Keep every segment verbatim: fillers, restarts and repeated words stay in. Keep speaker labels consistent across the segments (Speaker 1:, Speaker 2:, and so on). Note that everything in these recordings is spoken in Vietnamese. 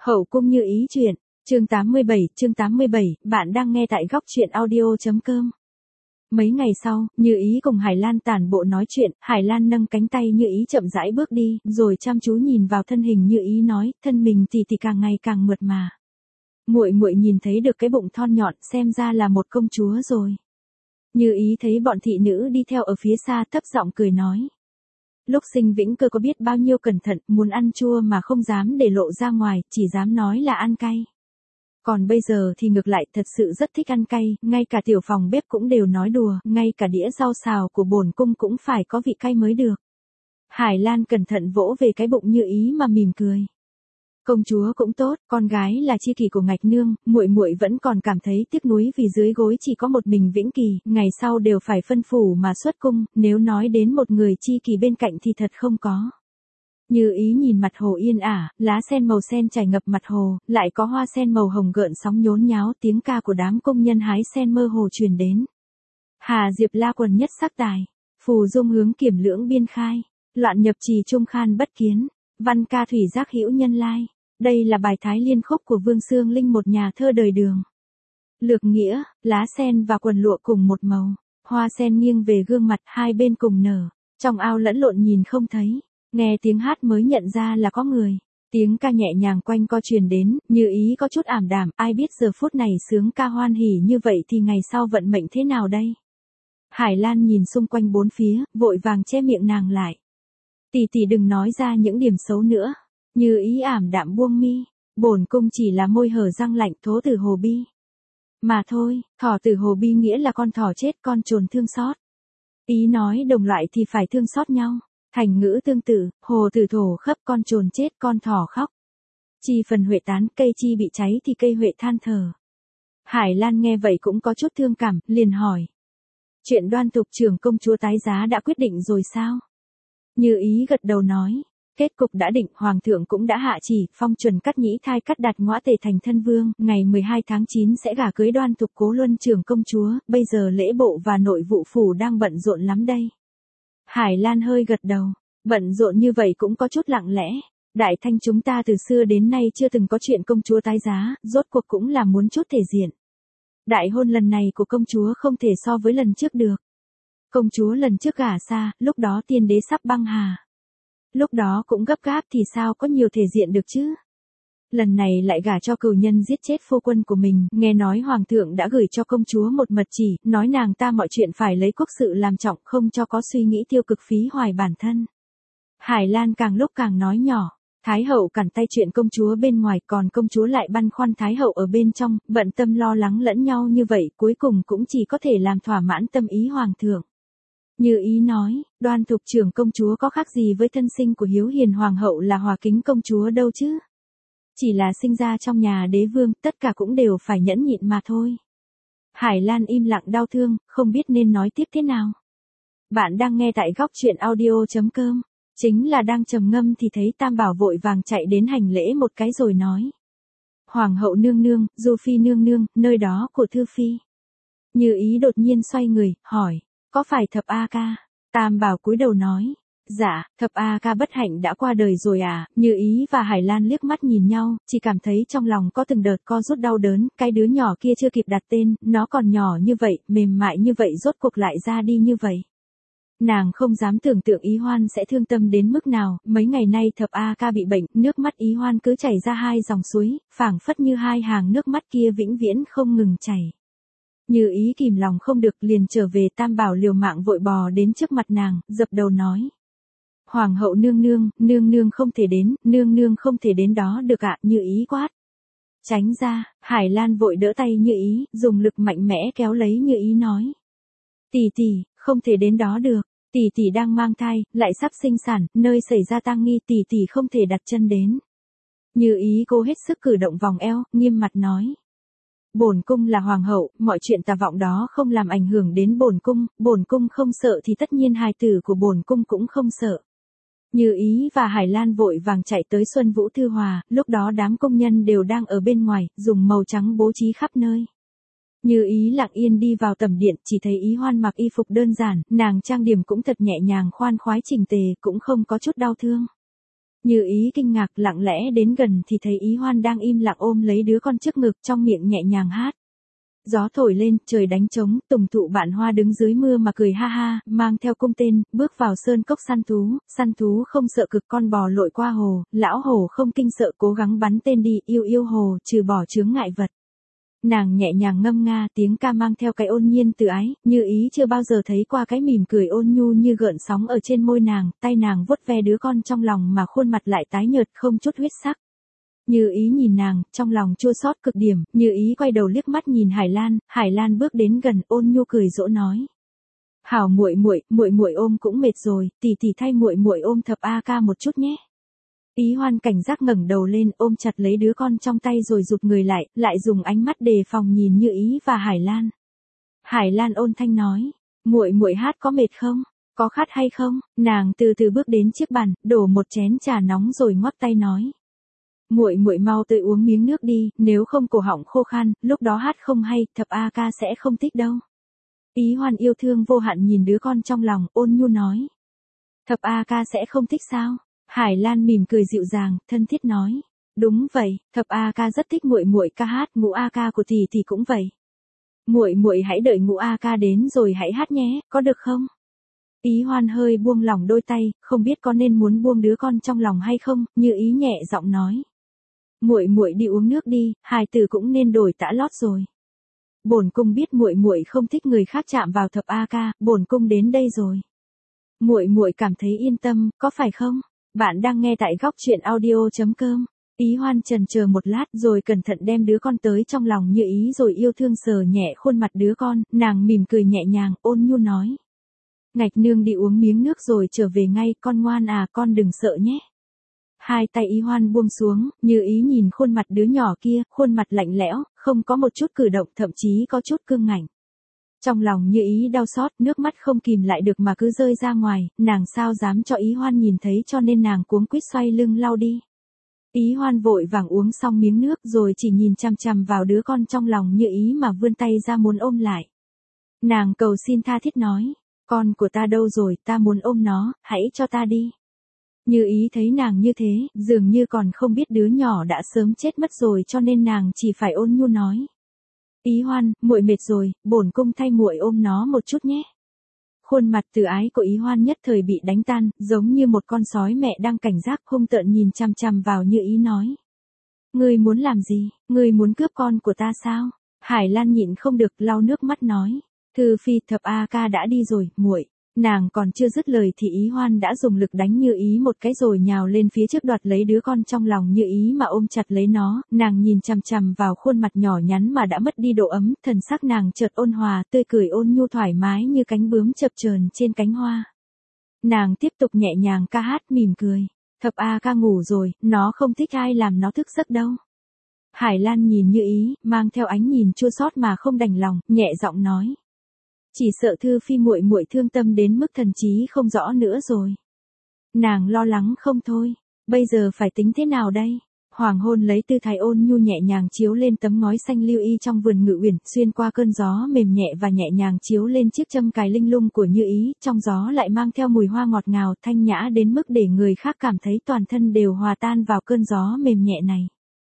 Speaker 1: Hậu cung Như Ý truyện, chương tám mươi bảy, chương tám mươi bảy, bạn đang nghe tại góc truyện audio.com. Mấy ngày sau, Như Ý cùng Hải Lan tản bộ nói chuyện, Hải Lan nâng cánh tay Như Ý chậm rãi bước đi, rồi chăm chú nhìn vào thân hình Như Ý nói, thân mình thì thì càng ngày càng mượt mà. Muội muội nhìn thấy được cái bụng thon nhọn, xem ra là một công chúa rồi. Như Ý thấy bọn thị nữ đi theo ở phía xa, thấp giọng cười nói. Lúc sinh Vĩnh Cơ có biết bao nhiêu cẩn thận, muốn ăn chua mà không dám để lộ ra ngoài, chỉ dám nói là ăn cay. Còn bây giờ thì ngược lại, thật sự rất thích ăn cay, ngay cả tiểu phòng bếp cũng đều nói đùa, ngay cả đĩa rau xào của bổn cung cũng phải có vị cay mới được. Hải Lan cẩn thận vỗ về cái bụng Như Ý mà mỉm cười. Công chúa cũng tốt, con gái là chi kỷ của Ngạch nương, muội muội vẫn còn cảm thấy tiếc nuối vì dưới gối chỉ có một mình Vĩnh Kỳ, ngày sau đều phải phân phủ mà xuất cung, nếu nói đến một người chi kỷ bên cạnh thì thật không có. Như Ý nhìn mặt hồ yên ả, lá sen màu sen trải ngập mặt hồ, lại có hoa sen màu hồng gợn sóng nhốn nháo, tiếng ca của đám công nhân hái sen mơ hồ truyền đến. Hà Diệp la quần nhất sắc tài, phù dung hướng kiểm lưỡng biên khai, loạn nhập trì trung khan bất kiến, văn ca thủy giác hữu nhân lai. Đây là bài thái liên khúc của Vương Xương Linh, một nhà thơ đời Đường. Lược nghĩa, lá sen và quần lụa cùng một màu, hoa sen nghiêng về gương mặt, hai bên cùng nở, trong ao lẫn lộn nhìn không thấy, nghe tiếng hát mới nhận ra là có người. Tiếng ca nhẹ nhàng quanh co truyền đến, Như Ý có chút ảm đạm, ai biết giờ phút này sướng ca hoan hỉ như vậy thì ngày sau vận mệnh thế nào đây? Hải Lan nhìn xung quanh bốn phía, vội vàng che miệng nàng lại. Tỷ tỷ đừng nói ra những điểm xấu nữa. Như Ý ảm đạm buông mi, bổn cung chỉ là môi hở răng lạnh, thố tử hồ bi. Mà thôi, thỏ tử hồ bi nghĩa là con thỏ chết, con trồn thương xót. Ý nói đồng loại thì phải thương xót nhau, thành ngữ tương tự, hồ tử thổ khấp, con trồn chết, con thỏ khóc. Chi phần huệ tán, cây chi bị cháy thì cây huệ than thở. Hải Lan nghe vậy cũng có chút thương cảm, liền hỏi. Chuyện Đoan Thục trưởng công chúa tái giá đã quyết định rồi sao? Như Ý gật đầu nói. Kết cục đã định, hoàng thượng cũng đã hạ chỉ, phong chuẩn Cát Nhĩ Thai Cát Đạt Ngõa Tề thành thân vương, ngày mười hai tháng chín sẽ gả cưới Đoan Thục Cố Luân trưởng công chúa, bây giờ lễ bộ và nội vụ phủ đang bận rộn lắm đây. Hải Lan hơi gật đầu, bận rộn như vậy cũng có chút lặng lẽ, Đại Thanh chúng ta từ xưa đến nay chưa từng có chuyện công chúa tái giá, rốt cuộc cũng là muốn chút thể diện. Đại hôn lần này của công chúa không thể so với lần trước được. Công chúa lần trước gả xa, lúc đó tiên đế sắp băng hà. Lúc đó cũng gấp gáp thì sao có nhiều thể diện được chứ. Lần này lại gả cho cừu nhân giết chết phu quân của mình, nghe nói hoàng thượng đã gửi cho công chúa một mật chỉ, nói nàng ta mọi chuyện phải lấy quốc sự làm trọng, không cho có suy nghĩ tiêu cực phí hoài bản thân. Hải Lan càng lúc càng nói nhỏ, Thái hậu cản tay chuyện công chúa bên ngoài, còn công chúa lại băn khoăn Thái hậu ở bên trong, bận tâm lo lắng lẫn nhau như vậy, cuối cùng cũng chỉ có thể làm thỏa mãn tâm ý hoàng thượng. Như Ý nói, Đoan Thục trưởng công chúa có khác gì với thân sinh của Hiếu Hiền hoàng hậu là Hòa Kính công chúa đâu chứ. Chỉ là sinh ra trong nhà đế vương, tất cả cũng đều phải nhẫn nhịn mà thôi. Hải Lan im lặng đau thương, không biết nên nói tiếp thế nào. Bạn đang nghe tại góc truyện audio.com. Chính là đang trầm ngâm thì thấy Tam Bảo vội vàng chạy đến hành lễ một cái rồi nói. Hoàng hậu nương nương, Du Phi nương nương, nơi đó của Thư Phi. Như Ý đột nhiên xoay người, hỏi. Có phải Thập A Ca? Tam Bảo cúi đầu nói. Dạ, Thập A Ca bất hạnh đã qua đời rồi à? Như Ý và Hải Lan liếc mắt nhìn nhau, chỉ cảm thấy trong lòng có từng đợt co rút đau đớn, cái đứa nhỏ kia chưa kịp đặt tên, nó còn nhỏ như vậy, mềm mại như vậy rốt cuộc lại ra đi như vậy. Nàng không dám tưởng tượng Ý Hoan sẽ thương tâm đến mức nào, mấy ngày nay Thập A Ca bị bệnh, nước mắt Ý Hoan cứ chảy ra hai dòng suối, phảng phất như hai hàng nước mắt kia vĩnh viễn không ngừng chảy. Như Ý kìm lòng không được liền trở về, Tam Bảo liều mạng vội bò đến trước mặt nàng, dập đầu nói. Hoàng hậu nương nương, nương nương không thể đến, nương nương không thể đến đó được ạ. Như Ý quát. Tránh ra, Hải Lan vội đỡ tay Như Ý, dùng lực mạnh mẽ kéo lấy Như Ý nói. Tỷ tỷ, không thể đến đó được, tỷ tỷ đang mang thai, lại sắp sinh sản, nơi xảy ra tang nghi, tỷ tỷ không thể đặt chân đến. Như Ý cố hết sức cử động vòng eo, nghiêm mặt nói. Bổn cung là hoàng hậu, mọi chuyện tà vọng đó không làm ảnh hưởng đến bổn cung, bổn cung không sợ thì tất nhiên hài tử của bổn cung cũng không sợ. Như Ý và Hải Lan vội vàng chạy tới Xuân Vũ Thư Hòa, lúc đó đám công nhân đều đang ở bên ngoài, dùng màu trắng bố trí khắp nơi. Như Ý lặng yên đi vào tầm điện, chỉ thấy Ý Hoan mặc y phục đơn giản, nàng trang điểm cũng thật nhẹ nhàng khoan khoái chỉnh tề, cũng không có chút đau thương. Như ý kinh ngạc lặng lẽ đến gần thì thấy Ý Hoan đang im lặng ôm lấy đứa con trước ngực trong miệng nhẹ nhàng hát. Gió thổi lên, trời đánh trống, tùng thụ vạn hoa đứng dưới mưa mà cười ha ha, mang theo cung tên, bước vào sơn cốc săn thú, săn thú không sợ cực con bò lội qua hồ, lão hồ không kinh sợ cố gắng bắn tên đi, yêu yêu hồ, trừ bỏ chướng ngại vật. Nàng nhẹ nhàng ngâm nga tiếng ca mang theo cái ôn nhiên từ ái, Như ý chưa bao giờ thấy qua cái mỉm cười ôn nhu như gợn sóng ở trên môi nàng, tay nàng vuốt ve đứa con trong lòng mà khuôn mặt lại tái nhợt không chút huyết sắc. Như ý nhìn nàng, trong lòng chua xót cực điểm, Như ý quay đầu liếc mắt nhìn Hải Lan, Hải Lan bước đến gần, ôn nhu cười dỗ nói: "Hảo muội muội, muội muội ôm cũng mệt rồi, tỷ tỷ thay muội muội ôm Thập A Ca một chút nhé." Ý Hoan cảnh giác ngẩng đầu lên, ôm chặt lấy đứa con trong tay rồi rụt người lại, lại dùng ánh mắt đề phòng nhìn Như ý và Hải Lan. Hải Lan ôn thanh nói: "Muội muội hát có mệt không? Có khát hay không?" Nàng từ từ bước đến chiếc bàn, đổ một chén trà nóng rồi ngoắc tay nói: "Muội muội mau tới uống miếng nước đi, nếu không cổ họng khô khan, lúc đó hát không hay, Thập A Ca sẽ không thích đâu." Ý Hoan yêu thương vô hạn nhìn đứa con trong lòng, ôn nhu nói: "Thập A Ca sẽ không thích sao?" Hải Lan mỉm cười dịu dàng, thân thiết nói: "Đúng vậy, Thập A Ca rất thích muội muội ca hát, Ngũ A Ca của tỷ tỷ cũng vậy. Muội muội hãy đợi Ngũ A Ca đến rồi hãy hát nhé, có được không?" Ý Hoan hơi buông lỏng đôi tay, không biết có nên muốn buông đứa con trong lòng hay không, Như ý nhẹ giọng nói: "Muội muội đi uống nước đi, hài tử cũng nên đổi tã lót rồi. Bổn cung biết muội muội không thích người khác chạm vào Thập A Ca, bổn cung đến đây rồi. Muội muội cảm thấy yên tâm, có phải không?" Bạn đang nghe tại góc truyện audio chấm com. Ý Hoan chần chờ một lát rồi cẩn thận đem đứa con tới trong lòng Như ý rồi yêu thương sờ nhẹ khuôn mặt đứa con, nàng mỉm cười nhẹ nhàng, ôn nhu nói: "Ngạch nương đi uống miếng nước rồi trở về ngay, con ngoan à, con đừng sợ nhé." Hai tay Ý Hoan buông xuống, Như ý nhìn khuôn mặt đứa nhỏ kia, khuôn mặt lạnh lẽo, không có một chút cử động, thậm chí có chút cương ngạnh. Trong lòng Như ý đau xót, nước mắt không kìm lại được mà cứ rơi ra ngoài, nàng sao dám cho Ý Hoan nhìn thấy, cho nên nàng cuống quýt xoay lưng lau đi. Ý Hoan vội vàng uống xong miếng nước rồi chỉ nhìn chằm chằm vào đứa con trong lòng Như ý mà vươn tay ra muốn ôm lại. Nàng cầu xin tha thiết nói: "Con của ta đâu rồi, ta muốn ôm nó, hãy cho ta đi." Như ý thấy nàng như thế, dường như còn không biết đứa nhỏ đã sớm chết mất rồi, cho nên nàng chỉ phải ôn nhu nói: "Ý Hoan, muội mệt rồi, bổn cung thay muội ôm nó một chút nhé." Khuôn mặt từ ái của Ý Hoan nhất thời bị đánh tan, giống như một con sói mẹ đang cảnh giác hung tợn nhìn chằm chằm vào Như ý nói: "Ngươi muốn làm gì, ngươi muốn cướp con của ta sao?" Hải Lan nhịn không được lau nước mắt nói: "Thư phi, Thập A Ca đã đi rồi, muội." Nàng còn chưa dứt lời thì Ý Hoan đã dùng lực đánh Như ý một cái rồi nhào lên phía trước đoạt lấy đứa con trong lòng Như ý mà ôm chặt lấy nó, nàng nhìn chằm chằm vào khuôn mặt nhỏ nhắn mà đã mất đi độ ấm, thần sắc nàng chợt ôn hòa, tươi cười ôn nhu thoải mái như cánh bướm chập chờn trên cánh hoa. Nàng tiếp tục nhẹ nhàng ca hát mỉm cười: "Thập A Ca ngủ rồi, nó không thích ai làm nó thức giấc đâu." Hải Lan nhìn Như ý, mang theo ánh nhìn chua xót mà không đành lòng, nhẹ giọng nói: "Chỉ sợ Thư phi muội muội thương tâm đến mức thần trí không rõ nữa rồi." Nàng lo lắng không thôi, bây giờ phải tính thế nào đây? Hoàng hôn lấy tư thái ôn nhu nhẹ nhàng chiếu lên tấm ngói xanh lưu y trong vườn Ngự Uyển, xuyên qua cơn gió mềm nhẹ và nhẹ nhàng chiếu lên chiếc châm cài linh lung của Như ý, trong gió lại mang theo mùi hoa ngọt ngào thanh nhã đến mức để người khác cảm thấy toàn thân đều hòa tan vào cơn gió mềm nhẹ này.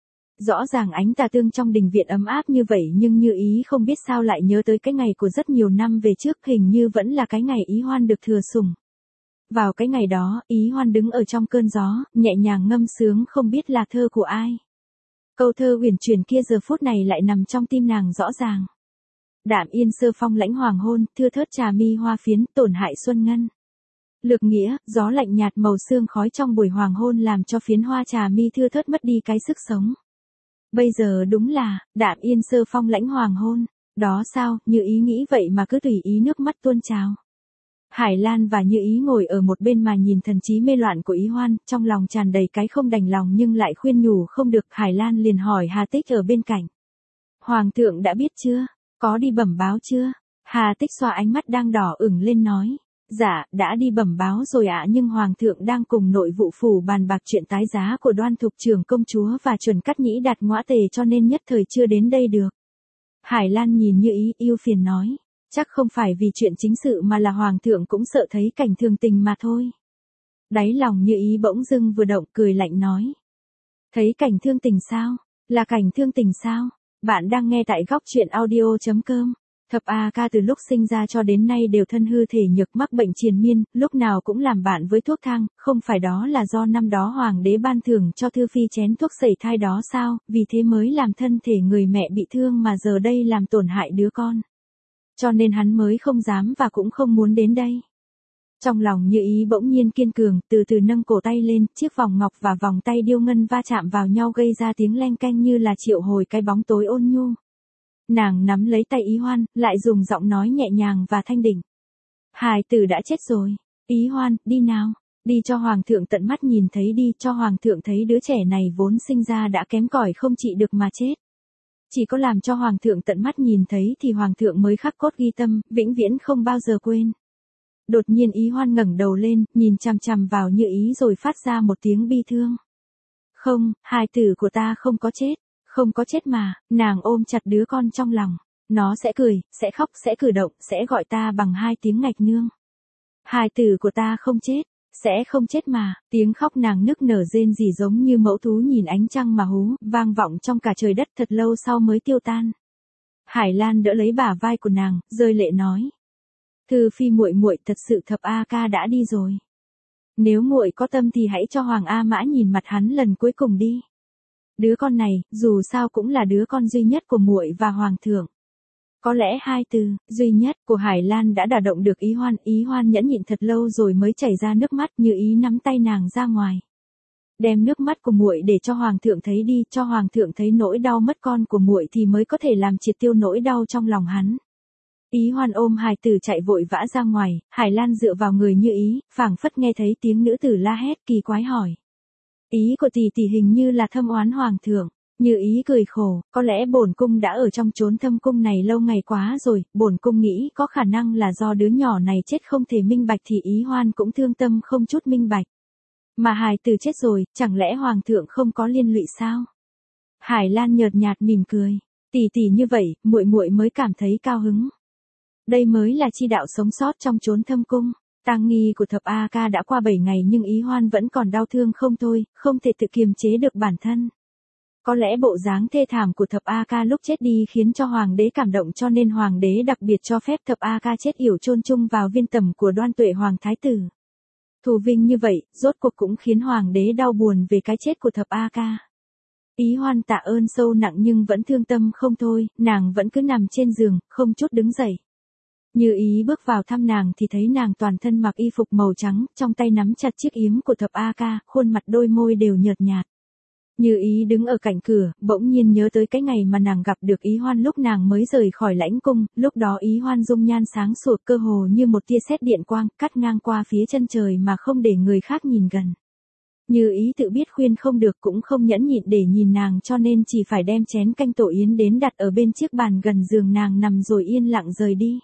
Speaker 1: Rõ ràng ánh tà tương trong đình viện ấm áp như vậy nhưng Như ý không biết sao lại nhớ tới cái ngày của rất nhiều năm về trước, hình như vẫn là cái ngày Ý Hoan được thừa sủng. Vào cái ngày đó, Ý Hoan đứng ở trong cơn gió, nhẹ nhàng ngâm sướng không biết là thơ của ai. Câu thơ huyền chuyển kia giờ phút này lại nằm trong tim nàng rõ ràng. Đạm yên sơ phong lãnh hoàng hôn, thưa thớt trà mi hoa phiến, tổn hại xuân ngân. Lược nghĩa, gió lạnh nhạt màu sương khói trong buổi hoàng hôn làm cho phiến hoa trà mi thưa thớt mất đi cái sức sống. Bây giờ đúng là, đạm yên sơ phong lãnh hoàng hôn. Đó sao, Như ý nghĩ vậy mà cứ tùy ý nước mắt tuôn trào. Hải Lan và Như ý ngồi ở một bên mà nhìn thần trí mê loạn của Ý Hoan, trong lòng tràn đầy cái không đành lòng nhưng lại khuyên nhủ không được. Hải Lan liền hỏi Hà Tích ở bên cạnh: "Hoàng thượng đã biết chưa? Có đi bẩm báo chưa?" Hà Tích xoa ánh mắt đang đỏ ửng lên nói: "Dạ, đã đi bẩm báo rồi ạ, nhưng Hoàng thượng đang cùng nội vụ phủ bàn bạc chuyện tái giá của Đoan Thục trưởng công chúa và Chuẩn Cát Nhĩ Đạt Ngõa Tề cho nên nhất thời chưa đến đây được." Hải Lan nhìn Như ý yêu phiền nói: "Chắc không phải vì chuyện chính sự mà là Hoàng thượng cũng sợ thấy cảnh thường tình mà thôi." Đáy lòng Như Ý bỗng dưng vừa động, cười lạnh nói. Thấy cảnh thương tình sao? Là cảnh thương tình sao? Bạn đang nghe tại góc truyện audio.com. Thập A Ca từ lúc sinh ra cho đến nay đều thân hư thể nhược, mắc bệnh triền miên, lúc nào cũng làm bạn với thuốc thang, không phải đó là do năm đó hoàng đế ban thưởng cho Thư Phi chén thuốc sẩy thai đó sao, vì thế mới làm thân thể người mẹ bị thương mà giờ đây làm tổn hại đứa con. Cho nên hắn mới không dám và cũng không muốn đến đây. Trong lòng Như Ý bỗng nhiên kiên cường, từ từ nâng cổ tay lên, chiếc vòng ngọc và vòng tay điêu ngân va chạm vào nhau gây ra tiếng leng keng như là triệu hồi cái bóng tối ôn nhu. Nàng nắm lấy tay Ý Hoan, lại dùng giọng nói nhẹ nhàng và thanh định. Hài tử đã chết rồi. Ý Hoan, đi nào. Đi cho hoàng thượng tận mắt nhìn thấy đi, cho hoàng thượng thấy đứa trẻ này vốn sinh ra đã kém cỏi không trị được mà chết. Chỉ có làm cho hoàng thượng tận mắt nhìn thấy thì hoàng thượng mới khắc cốt ghi tâm, vĩnh viễn không bao giờ quên. Đột nhiên Ý Hoan ngẩng đầu lên, nhìn chằm chằm vào Như Ý rồi phát ra một tiếng bi thương. Không, hài tử của ta không có chết. Không có chết mà, nàng ôm chặt đứa con trong lòng. Nó sẽ cười, sẽ khóc, sẽ cử động, sẽ gọi ta bằng hai tiếng ngạch nương. Hài tử của ta không chết, sẽ không chết mà. Tiếng khóc nàng nức nở rên rỉ giống như mẫu thú nhìn ánh trăng mà hú, vang vọng trong cả trời đất thật lâu sau mới tiêu tan. Hải Lan đỡ lấy bả vai của nàng, rơi lệ nói. Thư Phi muội muội, thật sự Thập A Ca đã đi rồi. Nếu muội có tâm thì hãy cho Hoàng A Mã nhìn mặt hắn lần cuối cùng đi. Đứa con này, dù sao cũng là đứa con duy nhất của muội và hoàng thượng. Có lẽ hai từ duy nhất của Hải Lan đã đả động được Ý Hoan, Ý Hoan nhẫn nhịn thật lâu rồi mới chảy ra nước mắt, Như Ý nắm tay nàng ra ngoài. Đem nước mắt của muội để cho hoàng thượng thấy đi, cho hoàng thượng thấy nỗi đau mất con của muội thì mới có thể làm triệt tiêu nỗi đau trong lòng hắn. Ý Hoan ôm hài tử chạy vội vã ra ngoài, Hải Lan dựa vào người Như Ý, phảng phất nghe thấy tiếng nữ tử la hét, kỳ quái hỏi. Ý của tỷ tỷ hình như là thâm oán hoàng thượng. Như Ý cười khổ, có lẽ bổn cung đã ở trong chốn thâm cung này lâu ngày quá rồi, bổn cung nghĩ có khả năng là do đứa nhỏ này chết không thể minh bạch thì Ý Hoan cũng thương tâm không chút minh bạch. Mà hài tử chết rồi, chẳng lẽ hoàng thượng không có liên lụy sao? Hải Lan nhợt nhạt mỉm cười, tỷ tỷ như vậy, muội muội mới cảm thấy cao hứng. Đây mới là chi đạo sống sót trong chốn thâm cung. Tang nghi của Thập A Ca đã qua bảy ngày nhưng Ý Hoan vẫn còn đau thương không thôi, không thể tự kiềm chế được bản thân. Có lẽ bộ dáng thê thảm của Thập A Ca lúc chết đi khiến cho hoàng đế cảm động, cho nên hoàng đế đặc biệt cho phép Thập A Ca chết yểu chôn chung vào viên tẩm của Đoan Tuệ hoàng thái tử. Thù vinh như vậy, rốt cuộc cũng khiến hoàng đế đau buồn về cái chết của Thập A Ca. Ý Hoan tạ ơn sâu nặng nhưng vẫn thương tâm không thôi, nàng vẫn cứ nằm trên giường, không chút đứng dậy. Như Ý bước vào thăm nàng thì thấy nàng toàn thân mặc y phục màu trắng, trong tay nắm chặt chiếc yếm của Thập A Ca, khuôn mặt đôi môi đều nhợt nhạt. Như Ý đứng ở cạnh cửa, bỗng nhiên nhớ tới cái ngày mà nàng gặp được Ý Hoan lúc nàng mới rời khỏi lãnh cung, lúc đó Ý Hoan dung nhan sáng sủa cơ hồ như một tia sét điện quang, cắt ngang qua phía chân trời mà không để người khác nhìn gần. Như Ý tự biết khuyên không được cũng không nhẫn nhịn để nhìn nàng, cho nên chỉ phải đem chén canh tổ yến đến đặt ở bên chiếc bàn gần giường nàng nằm rồi yên lặng rời đi.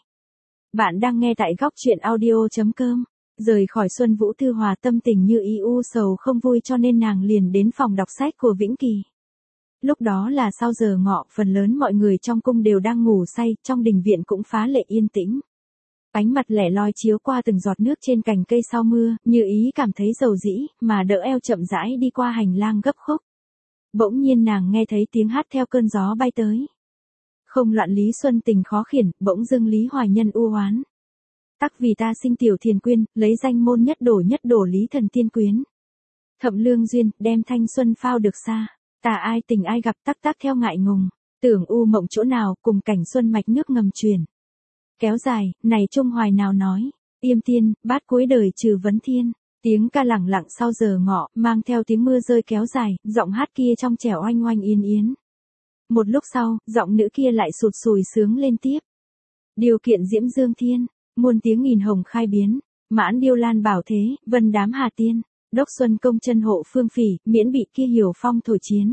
Speaker 1: Bạn đang nghe tại góc truyện audio.com. Rời khỏi Xuân Vũ Thư Hòa, tâm tình Như Ý u sầu không vui cho nên nàng liền đến phòng đọc sách của Vĩnh Kỳ. Lúc đó là sau giờ ngọ, phần lớn mọi người trong cung đều đang ngủ say, trong đình viện cũng phá lệ yên tĩnh. Ánh mặt lẻ loi chiếu qua từng giọt nước trên cành cây sau mưa, Như Ý cảm thấy dầu dĩ, mà đỡ eo chậm rãi đi qua hành lang gấp khúc. Bỗng nhiên nàng nghe thấy tiếng hát theo cơn gió bay tới. Không loạn Lý Xuân Tình khó khiển, bỗng dưng Lý Hoài Nhân u oán. Tắc vì ta sinh tiểu thiền quyên, lấy danh môn nhất đổ nhất đổ Lý Thần Tiên Quyến. Thậm lương duyên, đem thanh xuân phao được xa. Tà ai tình ai gặp, tắc tắc theo ngại ngùng. Tưởng u mộng chỗ nào, cùng cảnh xuân mạch nước ngầm truyền. Kéo dài, này Trung Hoài nào nói. Yêm tiên, bát cuối đời trừ vấn thiên. Tiếng ca lẳng lặng sau giờ ngọ, mang theo tiếng mưa rơi kéo dài, giọng hát kia trong trẻo oanh oanh yên yến. Một lúc sau, giọng nữ kia lại sụt sùi sướng lên tiếp. Điều kiện diễm dương thiên, muôn tiếng nghìn hồng khai biến, mãn điêu lan bảo thế, vân đám hà tiên, đốc xuân công chân hộ phương phỉ, miễn bị kia hiểu phong thổi chiến.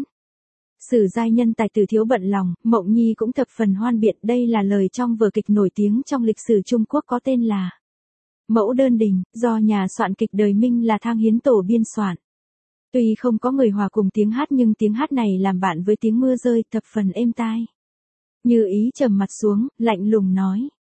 Speaker 1: Sử giai nhân tài tử thiếu bận lòng, Mộng Nhi cũng thập phần hoan biện, đây là lời trong vở kịch nổi tiếng trong lịch sử Trung Quốc có tên là Mẫu Đơn Đình, do nhà soạn kịch đời Minh là Thang Hiến Tổ biên soạn. Tuy không có người hòa cùng tiếng hát nhưng tiếng hát này làm bạn với tiếng mưa rơi, thập phần êm tai. Như Ý trầm mặt xuống, lạnh lùng nói,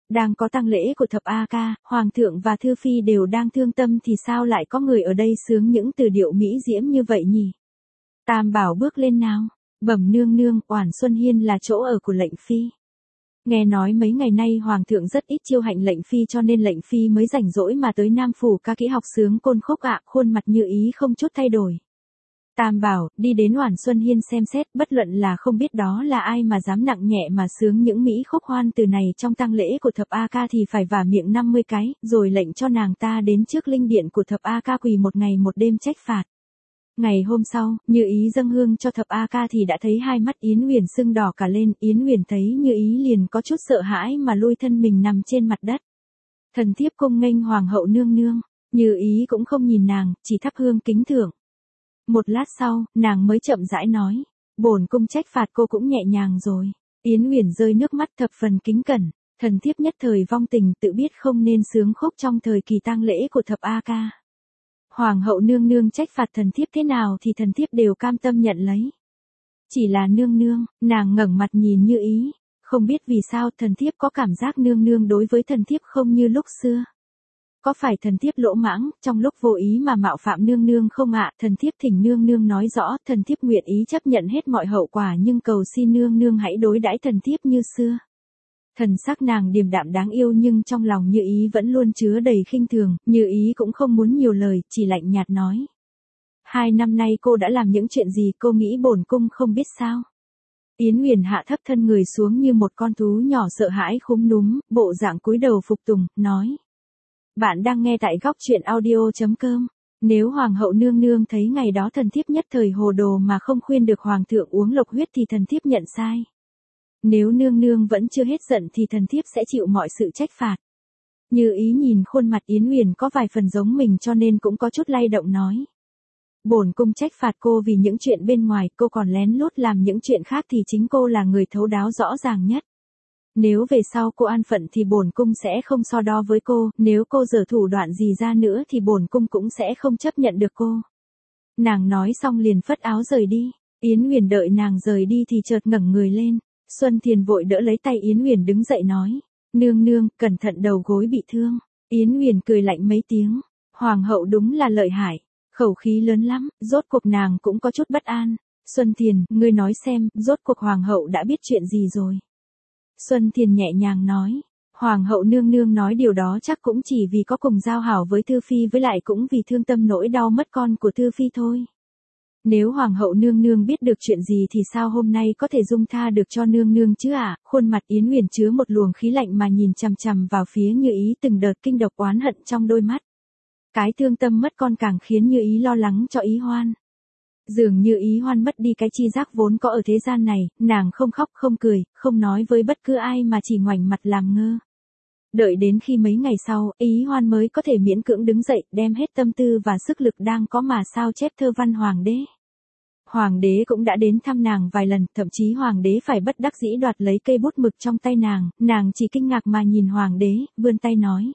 Speaker 1: Đang có tang lễ của thập A Ca, Hoàng thượng và Thư Phi đều đang thương tâm thì sao lại có người ở đây sướng những từ điệu mỹ diễm như vậy nhỉ? Tam Bảo bước lên nào. Bẩm nương nương, Oản Xuân Hiên là chỗ ở của lệnh Phi. Nghe nói mấy ngày nay Hoàng thượng rất ít chiêu hạnh lệnh Phi cho nên lệnh Phi mới rảnh rỗi mà tới Nam Phủ ca kỹ học sướng côn khúc ạ, khuôn mặt như ý không chút thay đổi. Tam Bảo, đi đến Oản Xuân Hiên xem xét, bất luận là không biết đó là ai mà dám nặng nhẹ mà sướng những mỹ khúc hoan từ này trong tang lễ của thập A Ca thì phải vả miệng năm mươi cái, rồi lệnh cho nàng ta đến trước linh điện của thập A Ca quỳ một ngày một đêm trách phạt. Ngày hôm sau, Như Ý dâng hương cho thập A Ca thì đã thấy hai mắt Yến Huyền sưng đỏ cả lên, Yến Huyền thấy Như Ý liền có chút sợ hãi mà lui thân mình nằm trên mặt đất. Thần thiếp cung nghênh hoàng hậu nương nương, Như Ý cũng không nhìn nàng, chỉ thắp hương kính thưởng. Một lát sau, nàng mới chậm rãi nói, bổn cung trách phạt cô cũng nhẹ nhàng rồi. Yến Huyền rơi nước mắt thập phần kính cẩn, thần thiếp nhất thời vong tình tự biết không nên sướng khúc trong thời kỳ tang lễ của thập A Ca. Hoàng hậu nương nương trách phạt thần thiếp thế nào thì thần thiếp đều cam tâm nhận lấy. Chỉ là nương nương, nàng ngẩng mặt nhìn Như Ý, không biết vì sao thần thiếp có cảm giác nương nương đối với thần thiếp không như lúc xưa. Có phải thần thiếp lỗ mãng, trong lúc vô ý mà mạo phạm nương nương không ạ? Thần thiếp thỉnh nương nương nói rõ, thần thiếp nguyện ý chấp nhận hết mọi hậu quả nhưng cầu xin nương nương hãy đối đãi thần thiếp như xưa. Thần sắc nàng điềm đạm đáng yêu nhưng trong lòng Như Ý vẫn luôn chứa đầy khinh thường, Như Ý cũng không muốn nhiều lời, chỉ lạnh nhạt nói. Hai năm nay cô đã làm những chuyện gì cô nghĩ bổn cung không biết sao? Yến Huyền hạ thấp thân người xuống như một con thú nhỏ sợ hãi khúm núm, bộ dạng cúi đầu phục tùng, nói. Bạn đang nghe tại góc truyện audio chấm com. Nếu Hoàng hậu nương nương thấy ngày đó thần thiếp nhất thời hồ đồ mà không khuyên được Hoàng thượng uống lộc huyết thì thần thiếp nhận sai. Nếu nương nương vẫn chưa hết giận thì thần thiếp sẽ chịu mọi sự trách phạt. Như Ý nhìn khuôn mặt Yến Huyền có vài phần giống mình cho nên cũng có chút lay động nói. Bổn cung trách phạt cô vì những chuyện bên ngoài, cô còn lén lút làm những chuyện khác thì chính cô là người thấu đáo rõ ràng nhất. Nếu về sau cô an phận thì bổn cung sẽ không so đo với cô, nếu cô giở thủ đoạn gì ra nữa thì bổn cung cũng sẽ không chấp nhận được cô. Nàng nói xong liền phất áo rời đi, Yến Huyền đợi nàng rời đi thì chợt ngẩng người lên, Xuân Thiền vội đỡ lấy tay Yến Huyền đứng dậy nói, nương nương, cẩn thận đầu gối bị thương. Yến Huyền cười lạnh mấy tiếng, Hoàng hậu đúng là lợi hại, khẩu khí lớn lắm, rốt cuộc nàng cũng có chút bất an. Xuân Thiền, ngươi nói xem, rốt cuộc Hoàng hậu đã biết chuyện gì rồi? Xuân Thiền nhẹ nhàng nói, Hoàng hậu nương nương nói điều đó chắc cũng chỉ vì có cùng giao hảo với Thư Phi với lại cũng vì thương tâm nỗi đau mất con của Thư Phi thôi. Nếu Hoàng hậu nương nương biết được chuyện gì thì sao hôm nay có thể dung tha được cho nương nương chứ ạ? À? Khuôn mặt Yến Huyền chứa một luồng khí lạnh mà nhìn chằm chằm vào phía Như Ý từng đợt kinh độc oán hận trong đôi mắt. Cái thương tâm mất con càng khiến Như Ý lo lắng cho Ý Hoan. Dường như Ý Hoan mất đi cái chi giác vốn có ở thế gian này, nàng không khóc không cười, không nói với bất cứ ai mà chỉ ngoảnh mặt làm ngơ. Đợi đến khi mấy ngày sau, Ý Hoan mới có thể miễn cưỡng đứng dậy, đem hết tâm tư và sức lực đang có mà sao chép thơ văn Hoàng đế. Hoàng đế cũng đã đến thăm nàng vài lần, thậm chí Hoàng đế phải bất đắc dĩ đoạt lấy cây bút mực trong tay nàng, nàng chỉ kinh ngạc mà nhìn Hoàng đế, vươn tay nói.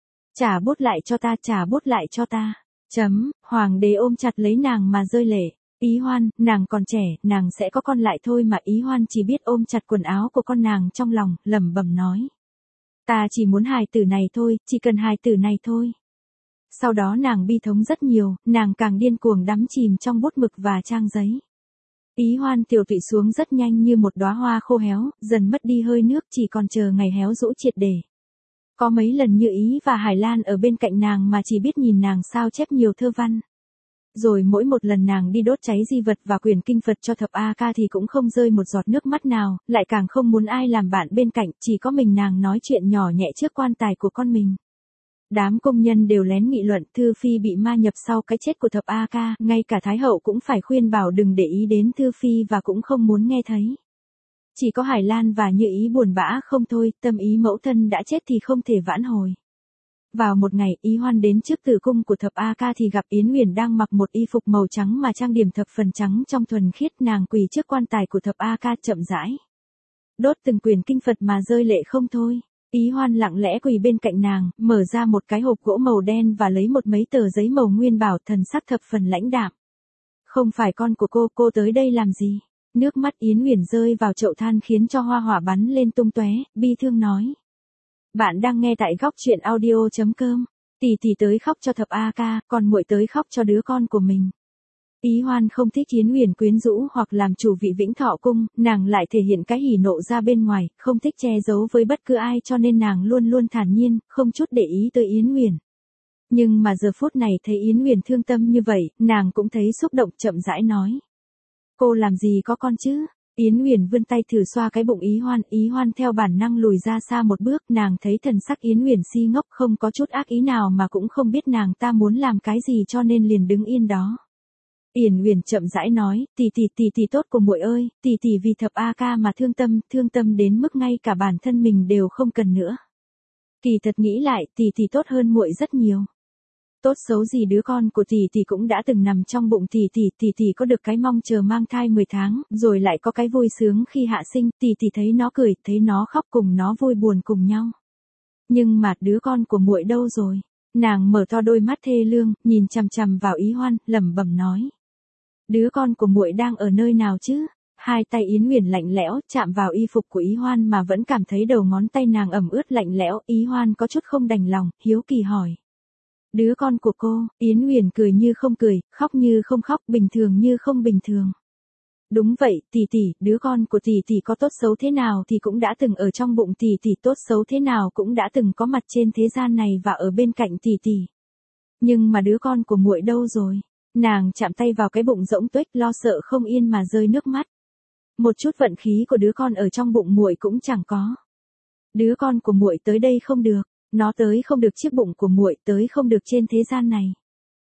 Speaker 1: Trả bút lại cho ta, trả bút lại cho ta. Chấm, Hoàng đế ôm chặt lấy nàng mà rơi lệ. Ý Hoan, nàng còn trẻ, nàng sẽ có con lại thôi mà. Ý Hoan chỉ biết ôm chặt quần áo của con nàng trong lòng, lẩm bẩm nói. Ta chỉ muốn hài tử này thôi, chỉ cần hài tử này thôi. Sau đó nàng bi thống rất nhiều, nàng càng điên cuồng đắm chìm trong bút mực và trang giấy. Ý Hoan tiểu tụy xuống rất nhanh như một đóa hoa khô héo, dần mất đi hơi nước chỉ còn chờ ngày héo rũ triệt để. Có mấy lần Như Ý và Hải Lan ở bên cạnh nàng mà chỉ biết nhìn nàng sao chép nhiều thơ văn. Rồi mỗi một lần nàng đi đốt cháy di vật và quyển kinh Phật cho thập A Ca thì cũng không rơi một giọt nước mắt nào, lại càng không muốn ai làm bạn bên cạnh, chỉ có mình nàng nói chuyện nhỏ nhẹ trước quan tài của con mình. Đám công nhân đều lén nghị luận Thư Phi bị ma nhập sau cái chết của thập A Ca, ngay cả Thái hậu cũng phải khuyên bảo đừng để ý đến Thư Phi và cũng không muốn nghe thấy. Chỉ có Hải Lan và Như Ý buồn bã không thôi, tâm ý mẫu thân đã chết thì không thể vãn hồi. Vào một ngày, Ý Hoan đến trước tử cung của thập A Ca thì gặp Yến Huyền đang mặc một y phục màu trắng mà trang điểm thập phần trắng trong thuần khiết, nàng quỳ trước quan tài của thập A Ca chậm rãi. Đốt từng quyển kinh Phật mà rơi lệ không thôi. Ý Hoan lặng lẽ quỳ bên cạnh nàng, mở ra một cái hộp gỗ màu đen và lấy một mấy tờ giấy màu nguyên bảo, thần sắc thập phần lãnh đạm. Không phải con của cô, cô tới đây làm gì? Nước mắt Yến Huyền rơi vào chậu than khiến cho hoa hỏa bắn lên tung tóe, bi thương nói. Bạn đang nghe tại góc truyện audio chấm com. Tỷ tỷ tới khóc cho Thập A Ca, còn muội tới khóc cho đứa con của mình. Ý Hoan không thích Yến Huyền quyến rũ hoặc làm chủ vị Vĩnh Thọ cung, nàng lại thể hiện cái hỉ nộ ra bên ngoài, không thích che giấu với bất cứ ai cho nên nàng luôn luôn thản nhiên, không chút để ý tới Yến Huyền. Nhưng mà giờ phút này thấy Yến Huyền thương tâm như vậy, nàng cũng thấy xúc động, chậm rãi nói. Cô làm gì có con chứ? Yến Huyền vươn tay thử xoa cái bụng Ý Hoan, Ý Hoan theo bản năng lùi ra xa một bước, nàng thấy thần sắc Yến Huyền si ngốc, không có chút ác ý nào mà cũng không biết nàng ta muốn làm cái gì cho nên liền đứng yên đó. Yến Huyền chậm rãi nói, tỷ tỷ tỷ tỷ tốt của muội ơi, tỷ tỷ vì Thập A Ca mà thương tâm, thương tâm đến mức ngay cả bản thân mình đều không cần nữa. Kỳ thật nghĩ lại, tỷ tỷ tốt hơn muội rất nhiều. Tốt xấu gì đứa con của tỷ tỷ cũng đã từng nằm trong bụng tỷ tỷ, tỷ tỷ có được cái mong chờ mang thai mười tháng, rồi lại có cái vui sướng khi hạ sinh, tỷ tỷ thấy nó cười, thấy nó khóc cùng nó vui buồn cùng nhau. Nhưng mà đứa con của muội đâu rồi? Nàng mở to đôi mắt thê lương, nhìn chằm chằm vào Ý Hoan, lẩm bẩm nói. Đứa con của muội đang ở nơi nào chứ? Hai tay Yến Huyền lạnh lẽo, chạm vào y phục của Ý Hoan mà vẫn cảm thấy đầu ngón tay nàng ẩm ướt lạnh lẽo, Ý Hoan có chút không đành lòng, hiếu kỳ hỏi. Đứa con của cô, Yến Huyền cười như không cười, khóc như không khóc, bình thường như không bình thường. Đúng vậy, tỷ tỷ, đứa con của tỷ tỷ có tốt xấu thế nào thì cũng đã từng ở trong bụng tỷ tỷ, tốt xấu thế nào cũng đã từng có mặt trên thế gian này và ở bên cạnh tỷ tỷ. Nhưng mà đứa con của muội đâu rồi? Nàng chạm tay vào cái bụng rỗng tuếch, lo sợ không yên mà rơi nước mắt. Một chút vận khí của đứa con ở trong bụng muội cũng chẳng có. Đứa con của muội tới đây không được. Nó tới không được chiếc bụng của muội, tới không được trên thế gian này.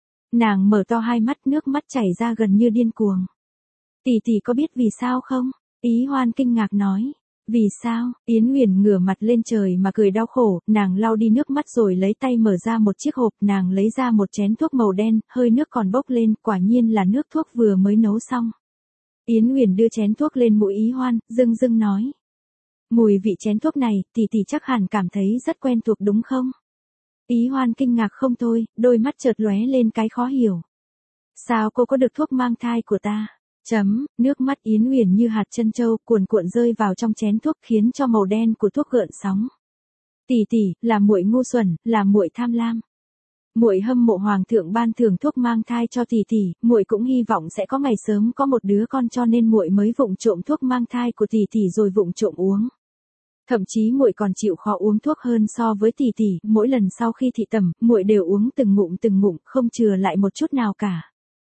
Speaker 1: Nàng mở to hai mắt, nước mắt chảy ra gần như điên cuồng. Tỷ tỷ có biết vì sao không? Ý Hoan kinh ngạc nói. Vì sao? Yến Huyền ngửa mặt lên trời mà cười đau khổ, nàng lau đi nước mắt rồi lấy tay mở ra một chiếc hộp, nàng lấy ra một chén thuốc màu đen, hơi nước còn bốc lên, quả nhiên là nước thuốc vừa mới nấu xong. Yến Huyền đưa chén thuốc lên mũi Ý Hoan, dưng dưng nói. Mùi vị chén thuốc này, tỷ tỷ chắc hẳn cảm thấy rất quen thuộc đúng không? Ý Hoan kinh ngạc không thôi, đôi mắt chợt lóe lên cái khó hiểu. Sao cô có được thuốc mang thai của ta? Chấm, nước mắt Yến Huyền như hạt trân châu cuồn cuộn rơi vào trong chén thuốc khiến cho màu đen của thuốc gợn sóng. Tỷ tỷ, là muội ngu xuẩn, là muội tham lam. Muội hâm mộ hoàng thượng ban thưởng thuốc mang thai cho tỷ tỷ, muội cũng hy vọng sẽ có ngày sớm có một đứa con cho nên muội mới vụng trộm thuốc mang thai của tỷ tỷ rồi vụng trộm uống. Thậm chí muội còn chịu khó uống thuốc hơn so với tỷ tỷ, mỗi lần sau khi thị tẩm, muội đều uống từng ngụm từng ngụm, không chừa lại một chút nào cả.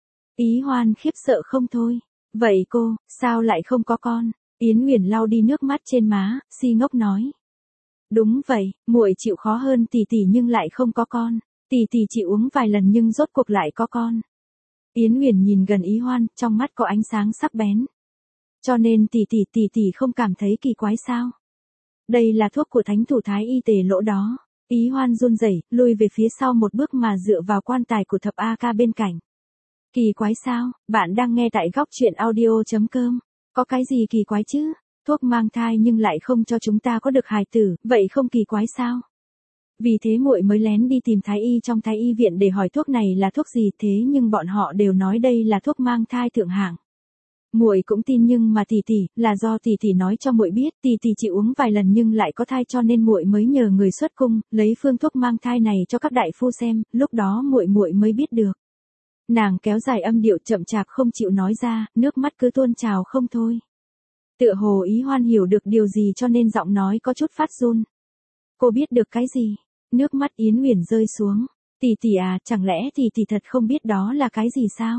Speaker 1: Ý Hoan khiếp sợ không thôi. Vậy cô, sao lại không có con? Yến Huyền lau đi nước mắt trên má, si ngốc nói. Đúng vậy, muội chịu khó hơn tỷ tỷ nhưng lại không có con. Tỷ tỷ chỉ uống vài lần nhưng rốt cuộc lại có con. Yến Huyền nhìn gần Ý Hoan, trong mắt có ánh sáng sắc bén. Cho nên tỷ tỷ tỷ tỷ không cảm thấy kỳ quái sao? Đây là thuốc của thánh thủ thái y tề lỗ đó. Ý Hoan run rẩy, lùi về phía sau một bước mà dựa vào quan tài của Thập A Ca bên cạnh. Kỳ quái sao? Bạn đang nghe tại góc truyện audio chấm com. Có cái gì kỳ quái chứ? Thuốc mang thai nhưng lại không cho chúng ta có được hài tử, vậy không kỳ quái sao? Vì thế muội mới lén đi tìm thái y trong thái y viện để hỏi thuốc này là thuốc gì, thế nhưng bọn họ đều nói đây là thuốc mang thai thượng hạng. Muội cũng tin nhưng mà tỷ tỷ, là do tỷ tỷ nói cho muội biết, tỷ tỷ chỉ uống vài lần nhưng lại có thai cho nên muội mới nhờ người xuất cung lấy phương thuốc mang thai này cho các đại phu xem, lúc đó muội muội mới biết được. Nàng kéo dài âm điệu chậm chạp không chịu nói ra, nước mắt cứ tuôn trào không thôi. Tựa hồ Ý Hoan hiểu được điều gì cho nên giọng nói có chút phát run. Cô biết được cái gì? Nước mắt Yến Huyền rơi xuống. Tỷ tỷ à, chẳng lẽ tỷ tỷ thật không biết đó là cái gì sao?